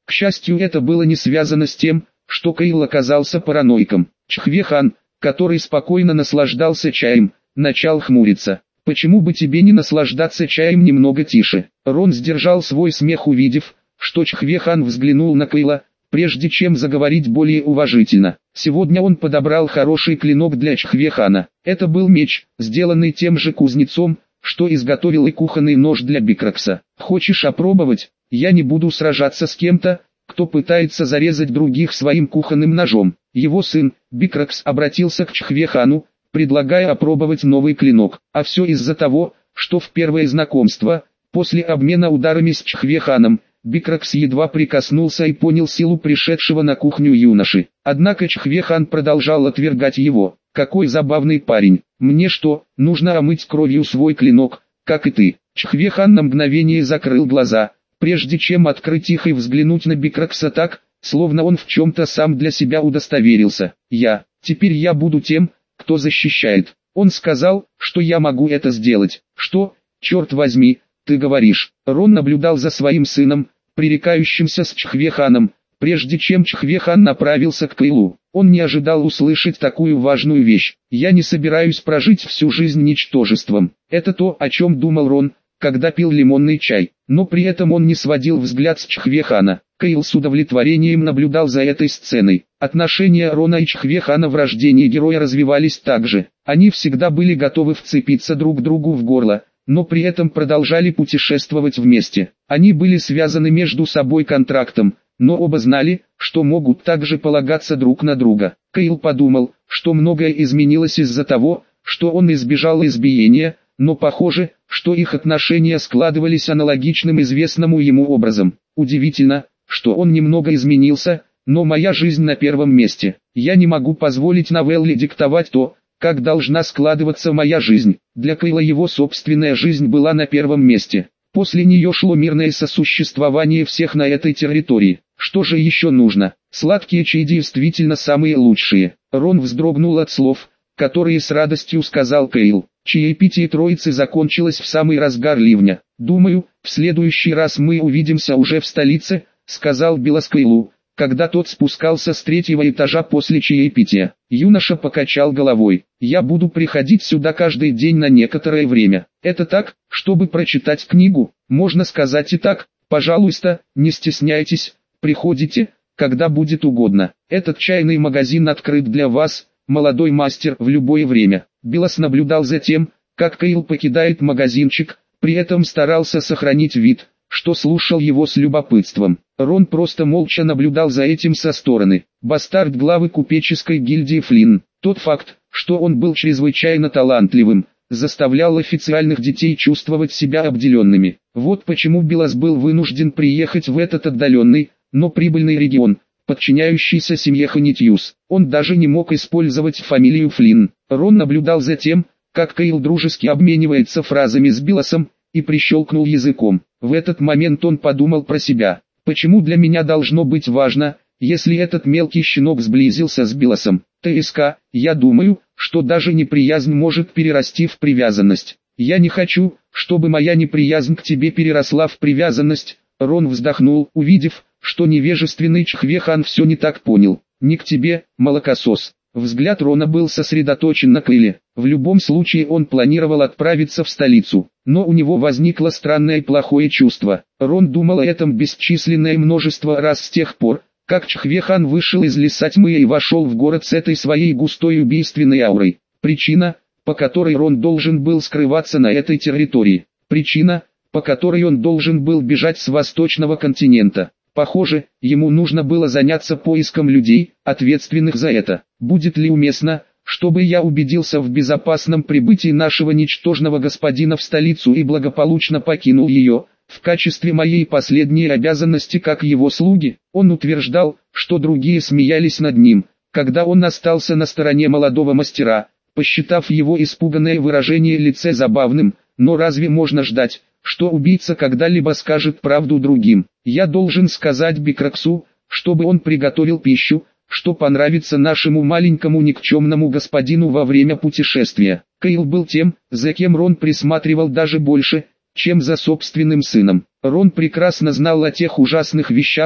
К счастью, это было не связано с тем, что Каил оказался параноиком. Чхве-хан, который спокойно наслаждался чаем, начал хмуриться. «Почему бы тебе не наслаждаться чаем немного тише?» Рон сдержал свой смех, увидев, что Чхве-хан взглянул на Каила, прежде чем заговорить более уважительно. Сегодня он подобрал хороший клинок для Чхве-хана. Это был меч, сделанный тем же кузнецом, что изготовил и кухонный нож для Бикракса. «Хочешь опробовать? Я не буду сражаться с кем-то, кто пытается зарезать других своим кухонным ножом». Его сын, Бикракс, обратился к Чхве-хану, предлагая опробовать новый клинок. А все из-за того, что в первое знакомство, после обмена ударами с Чхве-ханом, Бикракс едва прикоснулся и понял силу пришедшего на кухню юноши. Однако Чхве-хан продолжал отвергать его. «Какой забавный парень. Мне что, нужно омыть кровью свой клинок, как и ты?» Чхве-хан на мгновение закрыл глаза, прежде чем открыть их и взглянуть на Бикракса так, словно он в чем-то сам для себя удостоверился. «Я, теперь я буду тем, кто защищает». Он сказал, что я могу это сделать. «Что, черт возьми, ты говоришь?» Рон наблюдал за своим сыном, пререкающимся с Чхве-ханом, прежде чем Чхве-хан направился к Каилу. Он не ожидал услышать такую важную вещь. «Я не собираюсь прожить всю жизнь ничтожеством». Это то, о чем думал Рон, когда пил лимонный чай. Но при этом он не сводил взгляд с Чхве-хана. Каил с удовлетворением наблюдал за этой сценой. Отношения Рона и Чхве-хана в рождении героя развивались так же. Они всегда были готовы вцепиться друг другу в горло, но при этом продолжали путешествовать вместе. Они были связаны между собой контрактом, но оба знали, что могут также полагаться друг на друга. Каил подумал, что многое изменилось из-за того, что он избежал избиения, но похоже, что их отношения складывались аналогичным известному ему образом. Удивительно, что он немного изменился, но моя жизнь на первом месте. Я не могу позволить новелле диктовать то, как должна складываться моя жизнь. Для Каила его собственная жизнь была на первом месте. После нее шло мирное сосуществование всех на этой территории. Что же еще нужно? Сладкие чаи действительно самые лучшие. Рон вздрогнул от слов, которые с радостью сказал Каил. Чаепитие троицы закончилось в самый разгар ливня. «Думаю, в следующий раз мы увидимся уже в столице», — сказал Белос Каилу, когда тот спускался с третьего этажа после чаепития. Юноша покачал головой. «Я буду приходить сюда каждый день на некоторое время. Это так, чтобы прочитать книгу? Можно сказать и так. Пожалуйста, не стесняйтесь, приходите, когда будет угодно. Этот чайный магазин открыт для вас, молодой мастер, в любое время». Белос наблюдал за тем, как Каил покидает магазинчик, при этом старался сохранить вид, что слушал его с любопытством. Рон просто молча наблюдал за этим со стороны. Бастард главы купеческой гильдии Флинн. Тот факт, что он был чрезвычайно талантливым, заставлял официальных детей чувствовать себя обделенными. Вот почему Белос был вынужден приехать в этот отдаленный, но прибыльный регион, подчиняющийся семье Ханитьюс. Он даже не мог использовать фамилию Флинн. Рон наблюдал за тем, как Каил дружески обменивается фразами с Белосом, и прищелкнул языком. В этот момент он подумал про себя. «Почему для меня должно быть важно, если этот мелкий щенок сблизился с Белосом? ТСК, я думаю, что даже неприязнь может перерасти в привязанность. Я не хочу, чтобы моя неприязнь к тебе переросла в привязанность». Рон вздохнул, увидев, что невежественный Чхве-хан все не так понял. «Не к тебе, молокосос». Взгляд Рона был сосредоточен на Каиле. В любом случае он планировал отправиться в столицу, но у него возникло странное и плохое чувство. Рон думал о этом бесчисленное множество раз с тех пор, как Чхве-хан вышел из леса тьмы и вошел в город с этой своей густой убийственной аурой. Причина, по которой Рон должен был скрываться на этой территории. Причина, по которой он должен был бежать с восточного континента. Похоже, ему нужно было заняться поиском людей, ответственных за это. Будет ли уместно, чтобы я убедился в безопасном прибытии нашего ничтожного господина в столицу и благополучно покинул ее, в качестве моей последней обязанности как его слуги? Он утверждал, что другие смеялись над ним, когда он остался на стороне молодого мастера, посчитав его испуганное выражение лица забавным, но разве можно ждать, что убийца когда-либо скажет правду другим? Я должен сказать Бикраксу, чтобы он приготовил пищу, что понравится нашему маленькому никчемному господину во время путешествия. Каил был тем, за кем Рон присматривал даже больше, чем за собственным сыном. Рон прекрасно знал о тех ужасных вещах,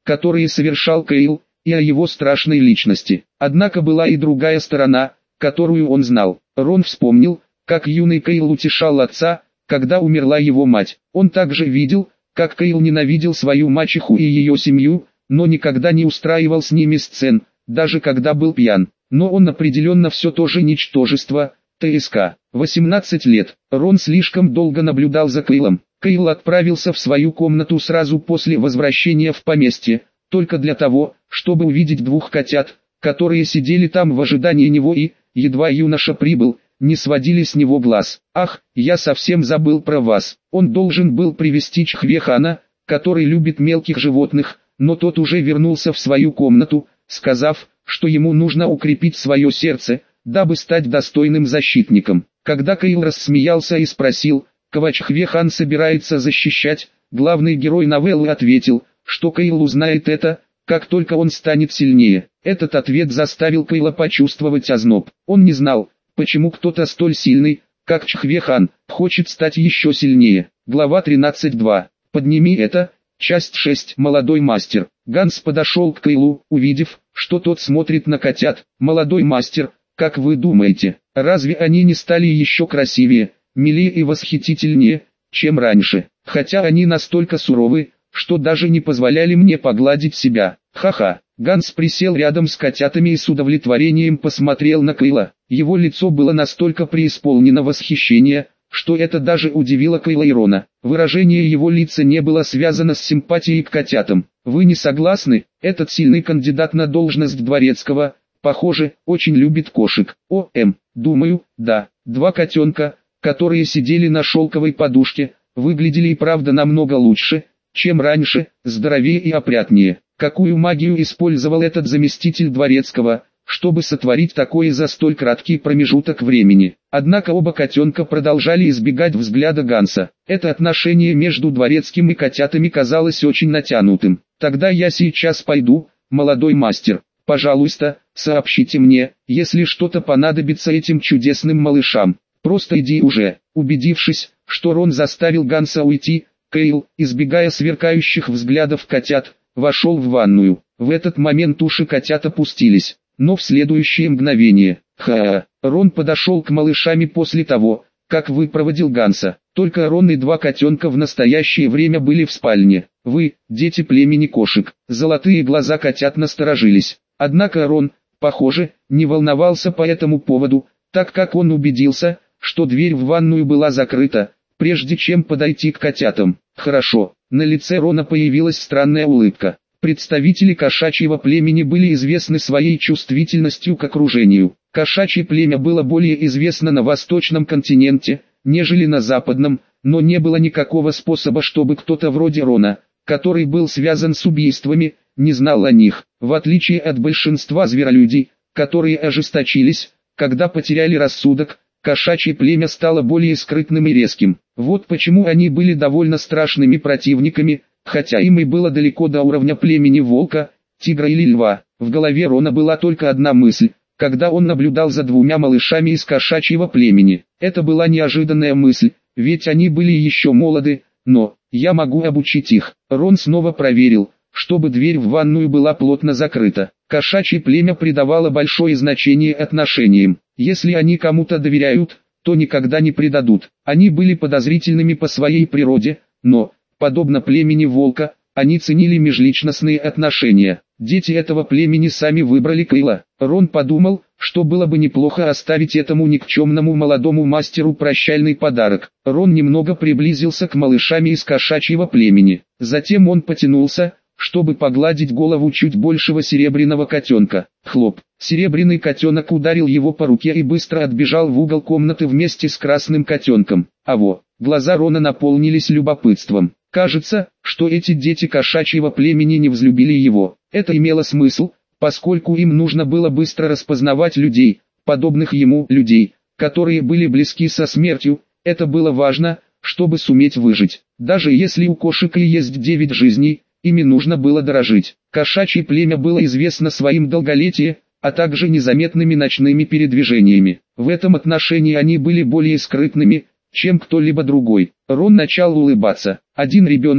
которые совершал Кейл, и о его страшной личности. Однако была и другая сторона, которую он знал. Рон вспомнил, как юный Кейл утешал отца, когда умерла его мать. Он также видел, как Кейл ненавидел свою мачеху и ее семью, но никогда не устраивал с ними сцен, даже когда был пьян. Но он определенно все то же ничтожество, ТСК. восемнадцать лет. Рон слишком долго наблюдал за Кейлом. Кейл отправился в свою комнату сразу после возвращения в поместье, только для того, чтобы увидеть двух котят, которые сидели там в ожидании него и, едва юноша прибыл, не сводили с него глаз. «Ах, я совсем забыл про вас». Он должен был привести Чхвехана, который любит мелких животных, но тот уже вернулся в свою комнату, сказав, что ему нужно укрепить свое сердце, дабы стать достойным защитником. Когда Кейл рассмеялся и спросил, кого Чхвехан собирается защищать, главный герой новеллы ответил, что Кейл узнает это, как только он станет сильнее. Этот ответ заставил Кейла почувствовать озноб. Он не знал, почему кто-то столь сильный, как Чхвехан, хочет стать еще сильнее. Глава тринадцать два. Подними это. Часть шесть. Молодой мастер. Ганс подошел к Кейлу, увидев, что тот смотрит на котят. Молодой мастер, как вы думаете, разве они не стали еще красивее, милее и восхитительнее, чем раньше? Хотя они настолько суровы, что даже не позволяли мне погладить себя. Ха-ха. Ганс присел рядом с котятами и с удовлетворением посмотрел на Кейла. Его лицо было настолько преисполнено восхищения, что это даже удивило Кейла и Рона. Выражение его лица не было связано с симпатией к котятам. Вы не согласны? Этот сильный кандидат на должность дворецкого, похоже, очень любит кошек. О, эм, думаю, да. Два котенка, которые сидели на шелковой подушке, выглядели и правда намного лучше, чем раньше, здоровее и опрятнее. Какую магию использовал этот заместитель дворецкого, чтобы сотворить такое за столь краткий промежуток времени? Однако оба котенка продолжали избегать взгляда Ганса. Это отношение между дворецким и котятами казалось очень натянутым. Тогда я сейчас пойду, молодой мастер. Пожалуйста, сообщите мне, если что-то понадобится этим чудесным малышам. Просто иди уже. Убедившись, что Рон заставил Ганса уйти, Кейл, избегая сверкающих взглядов котят, вошел в ванную. В этот момент уши котят опустились, но в следующее мгновение, ха, Рон подошел к малышам после того, как выпроводил Ганса. Только Рон и два котенка в настоящее время были в спальне. Вы, дети племени кошек. Золотые глаза котят насторожились. Однако Рон, похоже, не волновался по этому поводу, так как он убедился, что дверь в ванную была закрыта, прежде чем подойти к котятам. Хорошо, на лице Рона появилась странная улыбка. Представители кошачьего племени были известны своей чувствительностью к окружению. Кошачье племя было более известно на восточном континенте, нежели на западном, но не было никакого способа, чтобы кто-то вроде Рона, который был связан с убийствами, не знал о них. В отличие от большинства зверолюдей, которые ожесточились, когда потеряли рассудок, кошачье племя стало более скрытным и резким. Вот почему они были довольно страшными противниками, хотя им и было далеко до уровня племени волка, тигра или льва. В голове Рона была только одна мысль, когда он наблюдал за двумя малышами из кошачьего племени. Это была неожиданная мысль, ведь они были еще молоды, но я могу обучить их. Рон снова проверил, чтобы дверь в ванную была плотно закрыта. Кошачье племя придавало большое значение отношениям. Если они кому-то доверяют, то никогда не предадут. Они были подозрительными по своей природе, но, подобно племени волка, они ценили межличностные отношения. Дети этого племени сами выбрали Кейла. Рон подумал, что было бы неплохо оставить этому никчемному молодому мастеру прощальный подарок. Рон немного приблизился к малышам из кошачьего племени. Затем он потянулся, чтобы погладить голову чуть большего серебряного котенка. Хлоп. Серебряный котенок ударил его по руке и быстро отбежал в угол комнаты вместе с красным котенком. Аво. Глаза Рона наполнились любопытством. Кажется, что эти дети кошачьего племени не взлюбили его. Это имело смысл, поскольку им нужно было быстро распознавать людей, подобных ему людей, которые были близки со смертью. Это было важно, чтобы суметь выжить. Даже если у кошек и есть девять жизней, ими нужно было дорожить. Кошачье племя было известно своим долголетием, а также незаметными ночными передвижениями. В этом отношении они были более скрытными, чем кто-либо другой. Рон начал улыбаться. Один ребенок,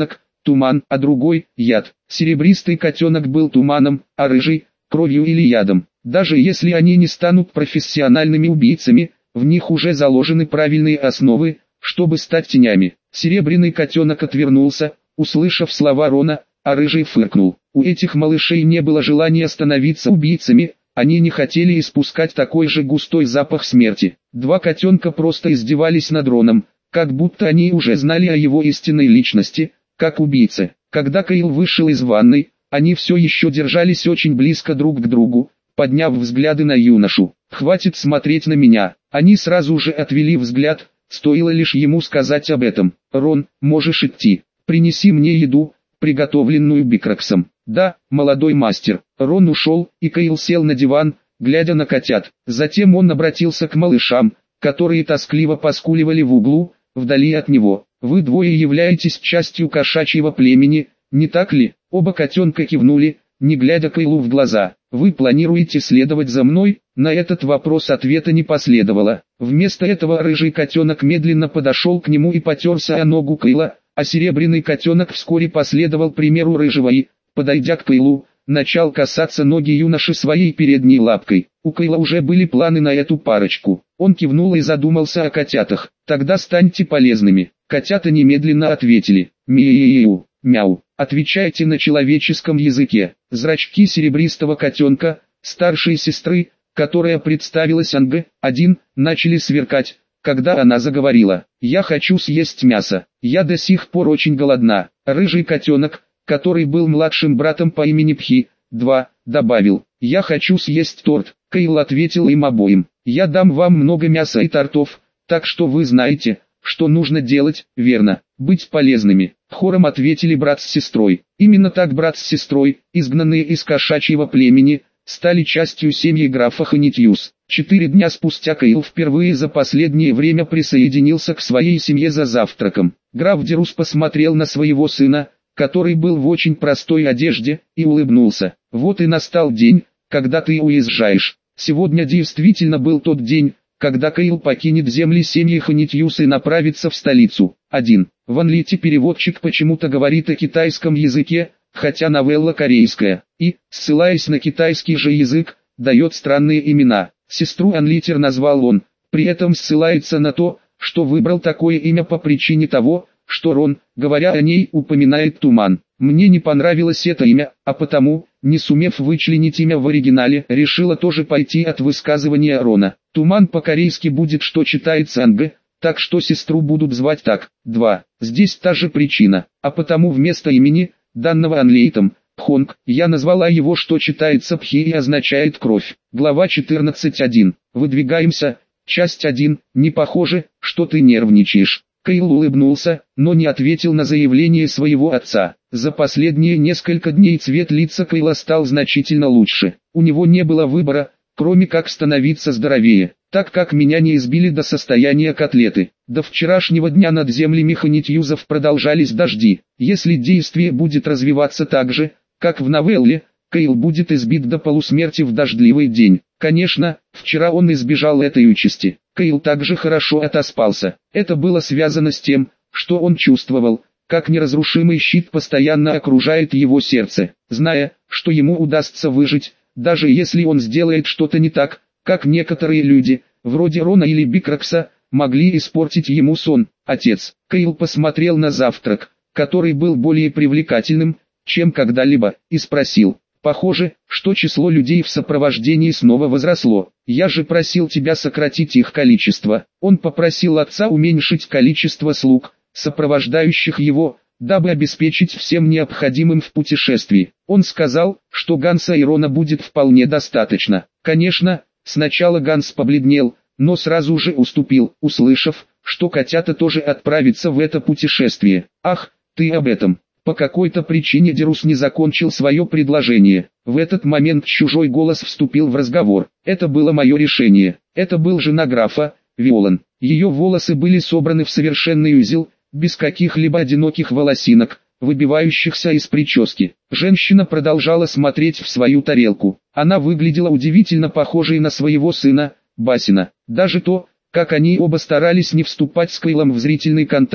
туман, а другой – яд. Серебристый котенок был туманом, а рыжий – кровью или ядом. Даже если они не станут профессиональными убийцами, в них уже заложены правильные основы, чтобы стать тенями. Серебряный котенок отвернулся, услышав слова Рона, а рыжий фыркнул. У этих малышей не было желания становиться убийцами, они не хотели испускать такой же густой запах смерти. Два котенка просто издевались над Роном, как будто они уже знали о его истинной личности, как убийцы. Когда Кайл вышел из ванной, они все еще держались очень близко друг к другу, подняв взгляды на юношу. «Хватит смотреть на меня». Они сразу же отвели взгляд, стоило лишь ему сказать об этом. «Рон, можешь идти. Принеси мне еду, приготовленную Бикраксом». «Да, молодой мастер». Рон ушел, и Кайл сел на диван, глядя на котят. Затем он обратился к малышам, которые тоскливо поскуливали в углу, вдали от него. «Вы двое являетесь частью кошачьего племени, не так ли?» Оба котенка кивнули, не глядя Кайлу в глаза. «Вы планируете следовать за мной?» На этот вопрос ответа не последовало. Вместо этого рыжий котенок медленно подошел к нему и потерся о ногу Кайла, а серебряный котенок вскоре последовал примеру рыжего и, подойдя к Кайлу, начал касаться ноги юноши своей передней лапкой. У Кайла уже были планы на эту парочку. Он кивнул и задумался о котятах. «Тогда станьте полезными». Котята немедленно ответили: «Мяу, мяу». «Отвечайте на человеческом языке». Зрачки серебристого котенка, старшей сестры, которая представилась Анг, один, начали сверкать, когда она заговорила: «Я хочу съесть мясо. Я до сих пор очень голодна». Рыжий котенок, который был младшим братом по имени Пхи, два, добавил: «Я хочу съесть торт». Кайл ответил им обоим: «Я дам вам много мяса и тортов, так что вы знаете, что нужно делать, верно? Быть полезными». Хором ответили брат с сестрой. Именно так брат с сестрой, изгнанные из кошачьего племени, стали частью семьи графа Ханитьюс. Четыре дня спустя Кайл впервые за последнее время присоединился к своей семье за завтраком. Граф Дерус посмотрел на своего сына, который был в очень простой одежде, и улыбнулся. «Вот и настал день, когда ты уезжаешь». Сегодня действительно был тот день, когда Кайл покинет земли семьи Ханитьюс и направится в столицу. один. В Анлите переводчик почему-то говорит о китайском языке, хотя новелла корейская, и, ссылаясь на китайский же язык, дает странные имена. Сестру Анлитер назвал он, при этом ссылается на то, что выбрал такое имя по причине того, что Рон, говоря о ней, упоминает туман. Мне не понравилось это имя, а потому, не сумев вычленить имя в оригинале, решила тоже пойти от высказывания Рона. Туман по-корейски будет, что читается Анг, так что сестру будут звать так. два. Здесь та же причина, а потому вместо имени, данного Анлейтом, Пхонг, я назвала его, что читается Пхи и означает кровь. Глава четырнадцать один. Выдвигаемся. Часть один. Не похоже, что ты нервничаешь. Кайл улыбнулся, но не ответил на заявление своего отца. За последние несколько дней цвет лица Кайла стал значительно лучше. У него не было выбора, кроме как становиться здоровее, так как меня не избили до состояния котлеты. До вчерашнего дня над землями Ханитьюзов продолжались дожди. Если действие будет развиваться так же, как в новелле, Кайл будет избит до полусмерти в дождливый день. Конечно, вчера он избежал этой участи. Кайл также хорошо отоспался. Это было связано с тем, что он чувствовал, как неразрушимый щит постоянно окружает его сердце. Зная, что ему удастся выжить, даже если он сделает что-то не так, как некоторые люди, вроде Рона или Бикракса, могли испортить ему сон. Отец. Кайл посмотрел на завтрак, который был более привлекательным, чем когда-либо, и спросил: «Похоже, что число людей в сопровождении снова возросло. Я же просил тебя сократить их количество». Он попросил отца уменьшить количество слуг, сопровождающих его, дабы обеспечить всем необходимым в путешествии. Он сказал, что Ганса и Рона будет вполне достаточно. Конечно, сначала Ганс побледнел, но сразу же уступил, услышав, что котята тоже отправятся в это путешествие. «Ах, ты об этом». По какой-то причине Дерус не закончил свое предложение. В этот момент чужой голос вступил в разговор. «Это было мое решение. Это был жена графа, Виолан. Ее волосы были собраны в совершенный узел, без каких-либо одиноких волосинок, выбивающихся из прически. Женщина продолжала смотреть в свою тарелку. Она выглядела удивительно похожей на своего сына, Басина. Даже то, как они оба старались не вступать с Кайлом в зрительный контакт,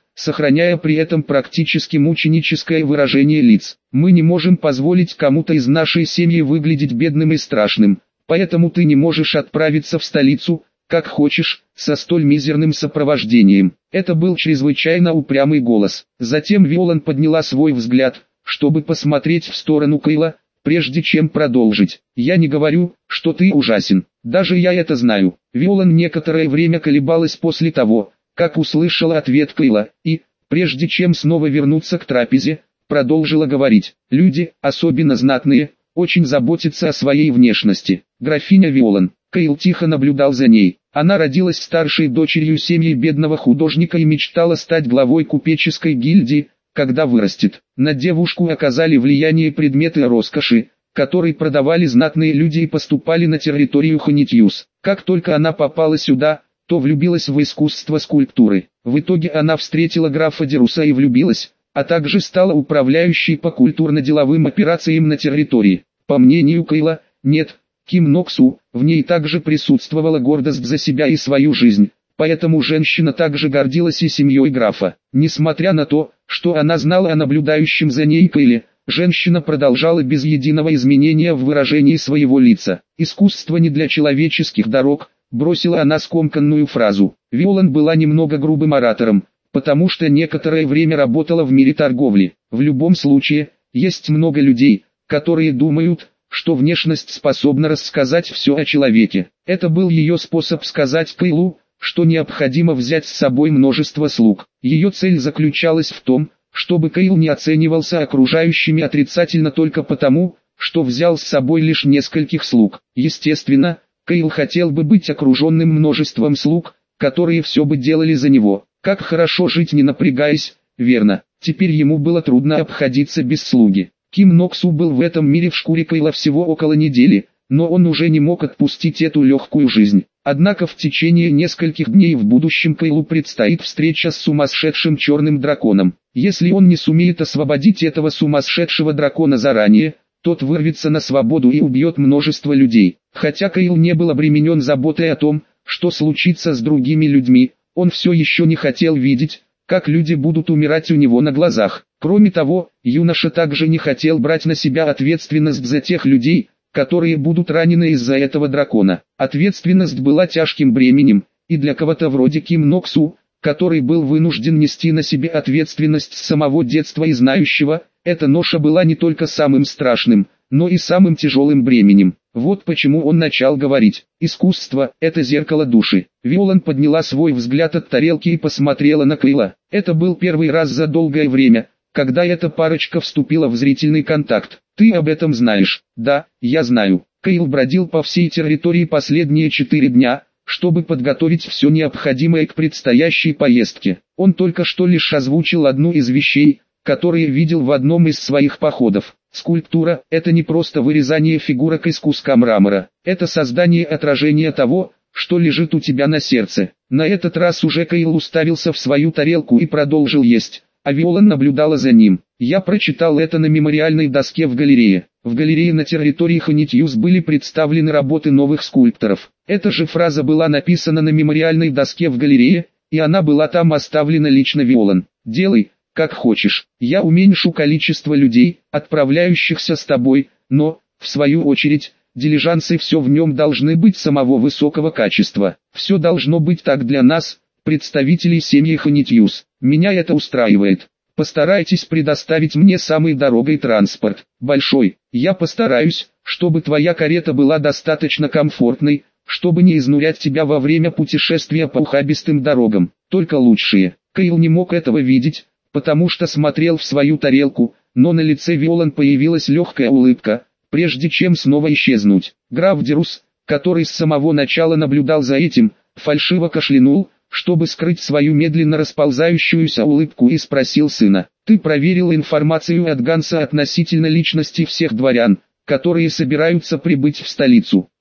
сохраняя при этом практически мученическое выражение лиц. Мы не можем позволить кому-то из нашей семьи выглядеть бедным и страшным, поэтому ты не можешь отправиться в столицу, как хочешь, со столь мизерным сопровождением. Это был чрезвычайно упрямый голос. Затем Виолан подняла свой взгляд, чтобы посмотреть в сторону Кайла, прежде чем продолжить. «Я не говорю, что ты ужасен. Даже я это знаю». Виолан некоторое время колебалась после того, как услышала ответ Кайла, и, прежде чем снова вернуться к трапезе, продолжила говорить. «Люди, особенно знатные, очень заботятся о своей внешности. Графиня Виолан». Кайл тихо наблюдал за ней. Она родилась старшей дочерью семьи бедного художника и мечтала стать главой купеческой гильдии, когда вырастет. На девушку оказали влияние предметы роскоши, которые продавали знатные люди и поступали на территорию Хонитьюс. Как только она попала сюда, то влюбилась в искусство скульптуры. В итоге она встретила графа Деруса и влюбилась, а также стала управляющей по культурно-деловым операциям на территории. По мнению Кайла, нет, Ким Ноксу, в ней также присутствовала гордость за себя и свою жизнь, поэтому женщина также гордилась и семьей графа. Несмотря на то, что она знала о наблюдающем за ней Кайле, женщина продолжала без единого изменения в выражении своего лица. «Искусство не для человеческих дорог», бросила она скомканную фразу. Виолан была немного грубым оратором, потому что некоторое время работала в мире торговли. В любом случае, есть много людей, которые думают, что внешность способна рассказать все о человеке. Это был ее способ сказать Кайлу, что необходимо взять с собой множество слуг. Ее цель заключалась в том, чтобы Кайл не оценивался окружающими отрицательно только потому, что взял с собой лишь нескольких слуг. Естественно, Кайл хотел бы быть окруженным множеством слуг, которые все бы делали за него. Как хорошо жить не напрягаясь, верно. Теперь ему было трудно обходиться без слуги. Ким Ноксу был в этом мире в шкуре Кайла всего около недели, но он уже не мог отпустить эту легкую жизнь. Однако в течение нескольких дней в будущем Кайлу предстоит встреча с сумасшедшим черным драконом. Если он не сумеет освободить этого сумасшедшего дракона заранее, тот вырвется на свободу и убьет множество людей. Хотя Кайл не был обременен заботой о том, что случится с другими людьми, он все еще не хотел видеть, как люди будут умирать у него на глазах. Кроме того, юноша также не хотел брать на себя ответственность за тех людей, которые будут ранены из-за этого дракона. Ответственность была тяжким бременем, и для кого-то вроде Ким Ноксу, который был вынужден нести на себе ответственность с самого детства и знающего, эта ноша была не только самым страшным, но и самым тяжелым бременем. Вот почему он начал говорить. «Искусство – это зеркало души». Виолан подняла свой взгляд от тарелки и посмотрела на Кайла. Это был первый раз за долгое время, когда эта парочка вступила в зрительный контакт. «Ты об этом знаешь?» «Да, я знаю». Кайл бродил по всей территории последние четыре дня, чтобы подготовить все необходимое к предстоящей поездке. Он только что лишь озвучил одну из вещей, которые видел в одном из своих походов. Скульптура – это не просто вырезание фигурок из куска мрамора, это создание отражения того, что лежит у тебя на сердце. На этот раз уже Кайл уставился в свою тарелку и продолжил есть, а Виолан наблюдала за ним. Я прочитал это на мемориальной доске в галерее. В галерее на территории Хонитьюс были представлены работы новых скульпторов. Эта же фраза была написана на мемориальной доске в галерее, и она была там оставлена лично Виолан. «Делай, как хочешь. Я уменьшу количество людей, отправляющихся с тобой, но, в свою очередь, дилижансы все в нем должны быть самого высокого качества. Все должно быть так для нас, представителей семьи Хонитьюс. Меня это устраивает. Постарайтесь предоставить мне самый дорогой транспорт. Большой. Я постараюсь, чтобы твоя карета была достаточно комфортной, чтобы не изнурять тебя во время путешествия по ухабистым дорогам. Только лучшие». Кайл не мог этого видеть, потому что смотрел в свою тарелку, но на лице Виолан появилась легкая улыбка, прежде чем снова исчезнуть. Граф Дерус, который с самого начала наблюдал за этим, фальшиво кашлянул, чтобы скрыть свою медленно расползающуюся улыбку, и спросил сына: «Ты проверил информацию от Ганса относительно личности всех дворян, которые собираются прибыть в столицу?»